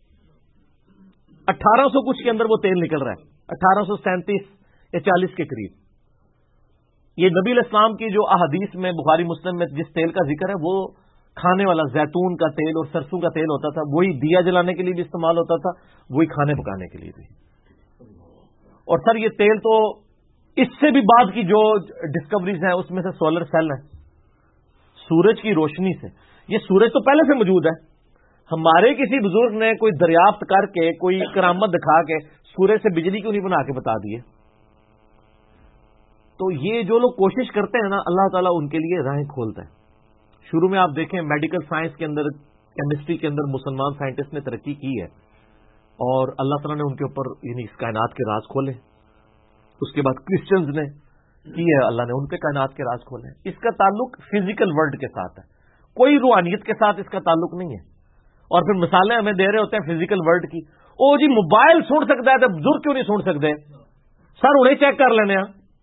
1800 کچھ کے اندر وہ تیل نکل رہا ہے, 1837 یا 40 کے قریب. یہ نبی علیہ السلام کی جو احادیث میں بخاری مسلم میں جس تیل کا ذکر ہے وہ کھانے والا زیتون کا تیل اور سرسوں کا تیل ہوتا تھا. وہی دیا جلانے کے لیے بھی استعمال ہوتا تھا, وہی کھانے پکانے کے لیے بھی. اور سر یہ تیل تو اس سے بھی بعد کی جو ڈسکوریز ہیں اس میں سے سولر سیل ہے, سورج کی روشنی سے. یہ سورج تو پہلے سے موجود ہے. ہمارے کسی بزرگ نے کوئی دریافت کر کے کوئی کرامت دکھا کے سورج سے بجلی کیوں نہیں بنا کے بتا دیے؟ تو یہ جو لوگ کوشش کرتے ہیں نا اللہ تعالیٰ ان کے لیے راہیں کھولتا ہے. شروع میں آپ دیکھیں میڈیکل سائنس کے اندر, کیمسٹری کے اندر مسلمان سائنٹسٹ نے ترقی کی ہے اور اللہ تعالیٰ نے ان کے اوپر یعنی اس کائنات کے راز کھولے. اس کے بعد کرسچنز نے کی ہے, اللہ نے ان پہ کائنات کے راز کھولے. اس کا تعلق فزیکل ورلڈ کے ساتھ ہے, کوئی روحانیت کے ساتھ اس کا تعلق نہیں ہے. اور پھر مثالیں ہمیں دے رہے ہوتے ہیں فزیکل ورلڈ کی. او جی موبائل سن سکتا ہے تو بزرگ کیوں نہیں سن سکتے؟ سر انہیں چیک کر لینے.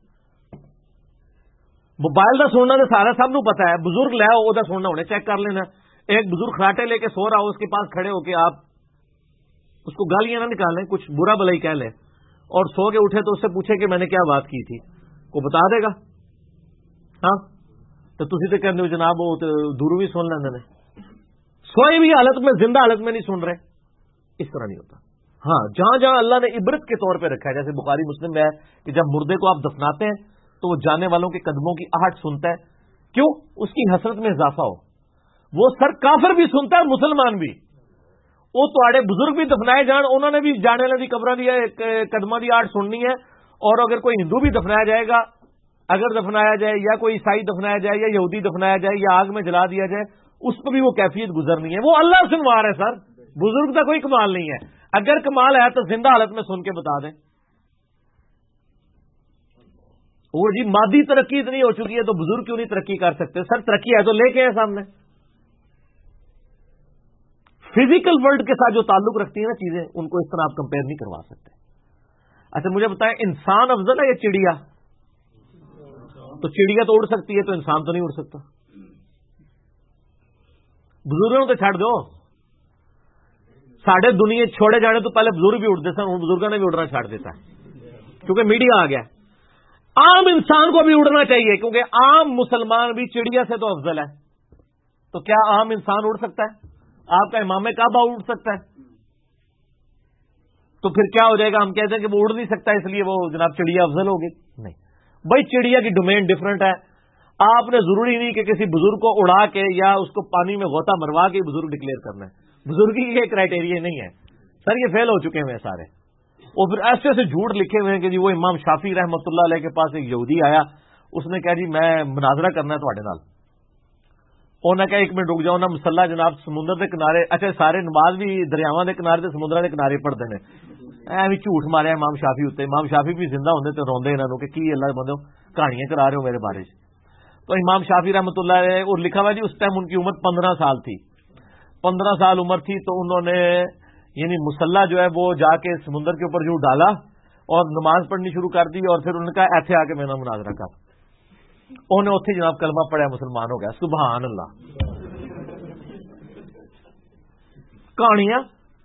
موبائل کا سننا تو سارا سب نو پتا ہے, بزرگ لے وہ سننا انہیں چیک کر لینا. ایک بزرگ خراٹے لے کے سو رہا ہو, اس کے پاس کھڑے ہو کے آپ اس کو گالیاں نہ نکالیں, کچھ برا بھلا ہی کہہ لیں, اور سو کے اٹھے تو اس سے پوچھے کہ میں نے کیا بات کی تھی, کو بتا دے گا. ہاں تو تسی تو کہتے ہو جناب وہ دورو بھی سن لینا نے, سوئی بھی حالت میں زندہ حالت میں نہیں سن رہے. اس طرح نہیں ہوتا. ہاں جہاں جہاں اللہ نے عبرت کے طور پہ رکھا ہے, جیسے بخاری مسلم میں ہے کہ جب مردے کو آپ دفناتے ہیں تو وہ جانے والوں کے قدموں کی آہٹ سنتا ہے. کیوں؟ اس کی حسرت میں اضافہ ہو. وہ سر کافر بھی سنتا ہے, مسلمان بھی. وہ تھوڑے بزرگ بھی دفنائے جان, انہوں نے بھی جانے والی قبراں دی قدموں کی آہٹ سننی ہے. اور اگر کوئی ہندو بھی دفنایا جائے گا, اگر دفنایا جائے, یا کوئی عیسائی دفنایا جائے, یا یہودی دفنایا جائے, یا آگ میں جلا دیا جائے, اس پہ بھی وہ کیفیت گزرنی ہے. وہ اللہ سنوا رہے سر, بزرگ کا کوئی کمال نہیں ہے. اگر کمال ہے تو زندہ حالت میں سن کے بتا دیں. وہ جی مادی ترقی اتنی ہو چکی ہے تو بزرگ کیوں نہیں ترقی کر سکتے؟ سر ترقی ہے تو لے کے ہیں سامنے. فزیکل ورلڈ کے ساتھ جو تعلق رکھتی ہیں نا چیزیں, ان کو اس طرح آپ کمپیئر نہیں کروا سکتے. اچھا مجھے بتائیں, انسان افضل ہے یا چڑیا؟ تو چڑیا تو اڑ سکتی ہے, تو انسان تو نہیں اڑ سکتا. بزرگوں تو چھڑ دو, ساڑھے دنیا چھوڑے جانے تو پہلے بزرگ بھی اڑتے سن, بزرگوں نے بھی اڑنا چھاڑ دیتا ہے کیونکہ میڈیا آ گیا. عام انسان کو بھی اڑنا چاہیے کیونکہ عام مسلمان بھی چڑیا سے تو افضل ہے. تو کیا عام انسان اڑ سکتا ہے؟ آپ کا امام کعبہ اڑ سکتا ہے؟ تو پھر کیا ہو جائے گا؟ ہم کہتے ہیں کہ وہ اڑ نہیں سکتا اس لیے وہ جناب چڑیا افضل ہوگی. نہیں بھائی, چڑیا کی ڈومین ڈفرنٹ ہے. آپ نے ضروری نہیں کہ کسی بزرگ کو اڑا کے یا اس کو پانی میں غوطہ مروا کے بزرگ ڈکلیئر کرنا ہے. بزرگی کے کرائٹیریا نہیں ہے سر, یہ فیل ہو چکے ہیں سارے. اور پھر ایسے ایسے جھوٹ لکھے ہوئے ہیں کہ جی وہ امام شافعی رحمۃ اللہ علیہ کے پاس ایک یہودی آیا, اس نے کہا جی میں مناظرہ کرنا ہے تھوڑے نال. انہوں نے کہا ایک منٹ رک جاؤ نا, مسلح جناب سمندر کے کنارے, اچھا سارے نماز بھی دریاواں کے کنارے تے سمندر کے کنارے پڑھتے ہیں. بھی جھوٹ ماریا امام شافی اتنے. امام شافی بھی زندہ ہوندے تے روندے انہاں نوں کہ کی اللہ بندو کہانیاں کرا رہے ہو میرے بارے. تو امام شافی رحمۃ اللہ علیہ اور لکھا ہوا جی اس ٹائم ان کی عمر 15 سال تھی. 15 سال عمر تھی تو انہوں نے یعنی مسلح جو ہے وہ جا کے سمندر کے اوپر جو ڈالا اور نماز پڑھنی شروع کر دی, اور پھر انہوں نے کہا ایتھے آ کے میرا مناظرہ کر. انہیں اتنے جناب کلمہ پڑھا, مسلمان ہو گیا. سبحان اللہ. کہانیاں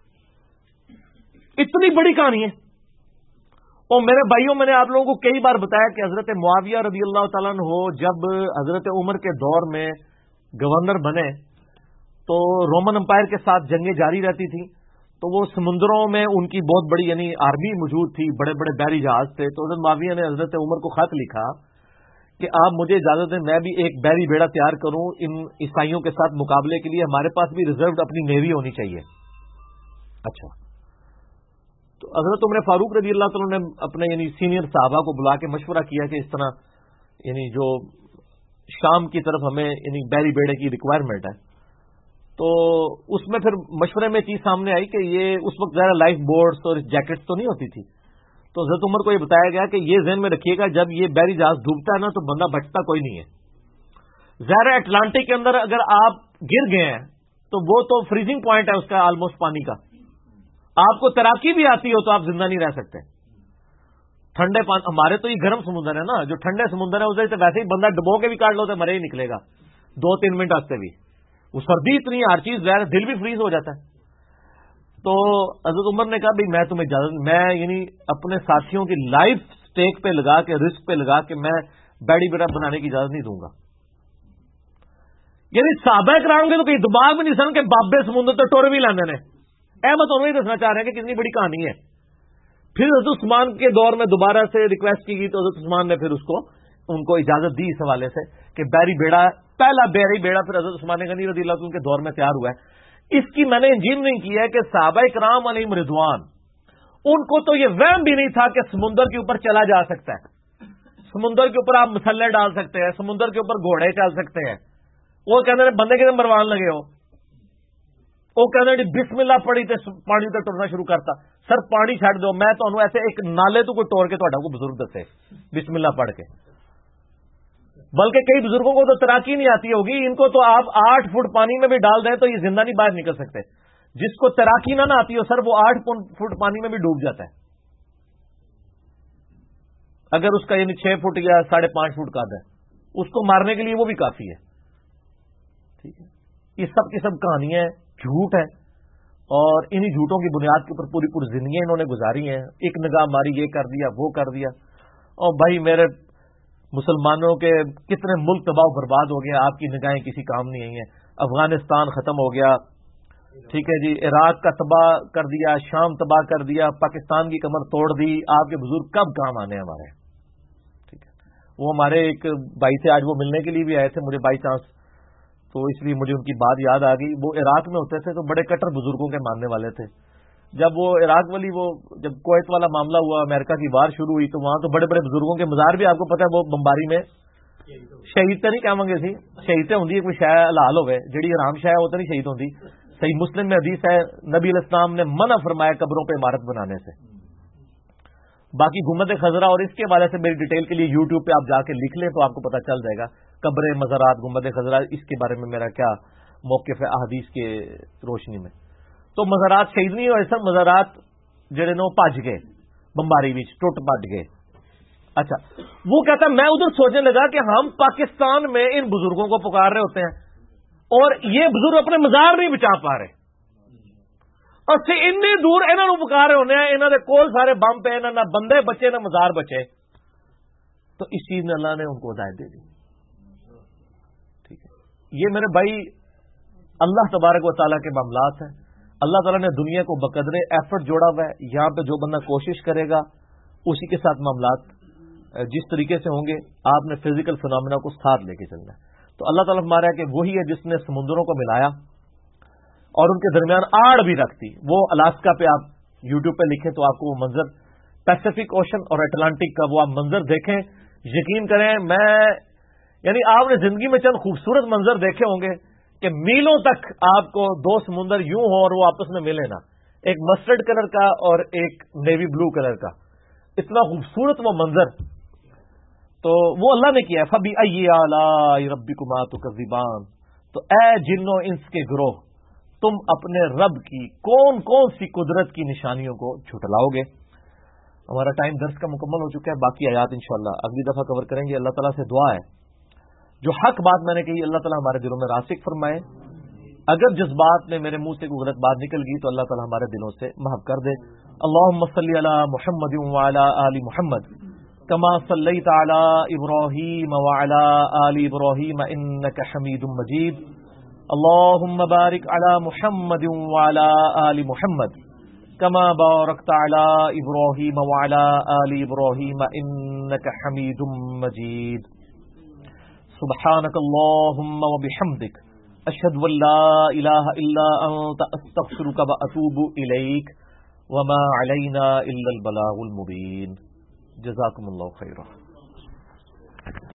اتنی بڑی کہانی ہے. اور میرے بھائیوں, میں نے آپ لوگوں کو کئی بار بتایا کہ حضرت معاویہ رضی اللہ تعالیٰ عنہ جب حضرت عمر کے دور میں گورنر بنے تو رومن امپائر کے ساتھ جنگیں جاری رہتی تھیں. تو وہ سمندروں میں ان کی بہت بڑی یعنی آرمی موجود تھی, بڑے بڑے بحری جہاز تھے. تو حضرت معاویہ نے حضرت عمر کو خط لکھا کہ آپ مجھے اجازت دیں میں بھی ایک بحری بیڑا تیار کروں ان عیسائیوں کے ساتھ مقابلے کے لیے, ہمارے پاس بھی ریزروڈ اپنی نیوی ہونی چاہیے. اچھا, تو حضرت عمر فاروق رضی اللہ تعالیٰ نے اپنے یعنی سینئر صحابہ کو بلا کے مشورہ کیا کہ اس طرح یعنی جو شام کی طرف ہمیں یعنی بحری بیڑے کی ریکوائرمنٹ ہے. تو اس میں پھر مشورے میں چیز سامنے آئی کہ یہ اس وقت ذرا لائف بورڈز اور جیکٹس تو نہیں ہوتی تھی. تو حضرت عمر کو یہ بتایا گیا کہ یہ ذہن میں رکھیے گا جب یہ بحری جہاز ڈوبتا ہے نا تو بندہ بچتا کوئی نہیں ہے. ظاہر اٹلانٹک کے اندر اگر آپ گر گئے ہیں تو وہ تو فریزنگ پوائنٹ ہے اس کا آلموسٹ پانی کا. آپ کو تیراکی بھی آتی ہو تو آپ زندہ نہیں رہ سکتے. ٹھنڈے پانی, ہمارے تو یہ گرم سمندر ہے نا, جو ٹھنڈے سمندر ہے اسے تو ویسے ہی بندہ ڈبو کے بھی کاٹ لو تو مرے ہی نکلے گا 2-3 منٹ واسطے بھی. وہ سردی اتنی ہر چیز ظاہر دل بھی فریز ہو جاتا ہے. تو حضرت عمر نے کہا بھائی میں تمہیں اجازت, میں یعنی اپنے ساتھیوں کی لائف سٹیک پہ لگا کے رسک پہ لگا کے میں بیڑی بیڑا بنانے کی اجازت نہیں دوں گا. یعنی صحابہ کرام کے تو کوئی دماغ میں نہیں سن کہ بابے سمندر تو ٹور بھی لانے نے. احمد انہوں ہی دسنا چاہ رہے ہیں کہ کتنی بڑی کہانی ہے. پھر حضرت عثمان کے دور میں دوبارہ سے ریکویسٹ کی گئی تو حضرت عثمان نے پھر ان کو اجازت دی اس حوالے سے کہ بحری بیڑا, پہلا بحری بیڑا پھر حضرت عثمان غنی رضی اللہ عنہ کے دور میں تیار ہوا ہے. اس کی میں نے انجینئرنگ کی ہے کہ صحابہ کرام علیہم رضوان ان کو تو یہ وہم بھی نہیں تھا کہ سمندر کے اوپر چلا جا سکتا ہے, سمندر کے اوپر آپ مسلح ڈال سکتے ہیں, سمندر کے اوپر گھوڑے چل سکتے ہیں. وہ کہتے ہیں بندے کے مروان لگے ہو, وہ کہتے ہیں بسم اللہ پڑھی تو پانی تو ٹرنا شروع کرتا. سر پانی چھڑ دو, میں تو ایسے ایک نالے تو کوئی ٹور کے کو بزرگ دسے بسم اللہ پڑھ کے. بلکہ کئی بزرگوں کو تو تیراکی نہیں آتی ہوگی, ان کو تو آپ 8 فٹ پانی میں بھی ڈال دیں تو یہ زندہ نہیں باہر نکل سکتے. جس کو تیراکی نہ آتی ہو سر وہ 8 فٹ پانی میں بھی ڈوب جاتا ہے اگر اس کا یعنی 6 فٹ یا 5.5 فٹ قد ہے. اس کو مارنے کے لیے وہ بھی کافی ہے. ٹھیک ہے, یہ سب کی سب کہانیاں جھوٹ ہے, اور انہی جھوٹوں کی بنیاد کے اوپر پوری زندگیاں انہوں نے گزاری ہیں. ایک نگاہ ماری, یہ کر دیا وہ کر دیا. اور بھائی میرے مسلمانوں کے کتنے ملک تباہ و برباد ہو گئے, آپ کی نگاہیں کسی کام نہیں آئی ہیں. افغانستان ختم ہو گیا, ٹھیک ہے جی, عراق کا تباہ کر دیا, شام تباہ کر دیا, پاکستان کی کمر توڑ دی. آپ کے بزرگ کب کام آنے ہمارے. ٹھیک ہے, وہ ہمارے ایک بھائی تھے, آج وہ ملنے کے لیے بھی آئے تھے مجھے بائی چانس, تو اس لیے مجھے ان کی بات یاد آ گئی. وہ عراق میں ہوتے تھے تو بڑے کٹر بزرگوں کے ماننے والے تھے. جب وہ عراق والی وہ جب کویت والا معاملہ ہوا, امریکہ کی وار شروع ہوئی, تو وہاں تو بڑے بڑے بزرگوں کے مزار بھی آپ کو پتا ہے وہ بمباری میں شہید تو نہیں کہاں گے سی, شہید ہوں کوئی شاید حلال ہوئے, جہی حرام شاید وہ تو نہیں شہید ہوتی. صحیح مسلم میں حدیث ہے نبی علیہ السلام نے منع فرمایا قبروں پہ عمارت بنانے سے. باقی گنبد خضرا اور اس کے حوالے سے میری ڈیٹیل کے لیے یوٹیوب پہ آپ جا کے لکھ لیں تو آپ کو پتا چل جائے گا قبر مزارات گنبد خضرا, اس کے بارے میں میرا کیا موقف ہے احادیث کے روشنی میں. تو مزارات شہید نہیں ہوئے سر, مزارات جڑے نے بھج گئے بمباری وچ, ٹوٹ بھج گئے. اچھا, وہ کہتا ہے میں ادھر سوچنے لگا کہ ہم پاکستان میں ان بزرگوں کو پکار رہے ہوتے ہیں اور یہ بزرگ اپنے مزار نہیں بچا پا رہے, اور اتنی دور انہوں نے پکار رہے ہونے ہیں, انہوں نے کول سارے بم پہ, نہ بندے بچے نہ مزار بچے. تو اس چیز نے اللہ نے ان کو ہدایت دے دی. ٹھیک ہے, یہ میرے بھائی اللہ تبارک و تعالیٰ کے معاملات ہیں. اللہ تعالیٰ نے دنیا کو بقدرے ایفرٹ جوڑا ہوا ہے. یہاں پہ جو بندہ کوشش کرے گا اسی کے ساتھ معاملات جس طریقے سے ہوں گے, آپ نے فزیکل فنامنا کو ساتھ لے کے چلنا ہے. تو اللہ تعالیٰ ہمارا ہے کہ وہی ہے جس نے سمندروں کو ملایا اور ان کے درمیان آڑ بھی رکھتی. وہ الاسکا پہ آپ یوٹیوب پہ لکھیں تو آپ کو وہ منظر, پیسیفک اوشن اور اٹلانٹک کا وہ آپ منظر دیکھیں, یقین کریں میں یعنی آپ نے زندگی میں چند خوبصورت منظر دیکھے ہوں گے کہ میلوں تک آپ کو 2 سمندر یوں ہوں اور وہ آپس میں ملے نا, ایک مسٹرڈ کلر کا اور ایک نیوی بلو کلر کا، اتنا خوبصورت وہ منظر، تو وہ اللہ نے کیا ہے. فَبِأَيِّ آلَاءِ رَبِّكُمَا تُكَذِّبَانِ، تو اے جن و انس کے گروہ، تم اپنے رب کی کون کون سی قدرت کی نشانیوں کو جھٹلاؤ گے. ہمارا ٹائم درس کا مکمل ہو چکا ہے، باقی آیات انشاءاللہ اگلی دفعہ کور کریں گے. اللہ تعالیٰ سے دعا ہے جو حق بات میں نے کہی اللہ تعالیٰ ہمارے دلوں میں راسخ فرمائے. اگر جذبات میں میرے منہ سے کوئی غلط بات نکل گئی تو اللہ تعالیٰ ہمارے دلوں سے محو کر دے. اللہم صلی علی محمد وعلی آل محمد کما صلیت علی ابراہیم وعلی آل ابراہیم انک حمید مجید. اللہم بارک علی محمد وعلی آل محمد کما بارکت علی ابراہیم وعلی آل ابراہیم انک حمید مجید. سبحانک اللہم وبحمدک اشہد ان لا الہ الا انت استغفرک واتوب الیک وما علینا الا البلاغ المبین. جزاکم اللہ خیرا.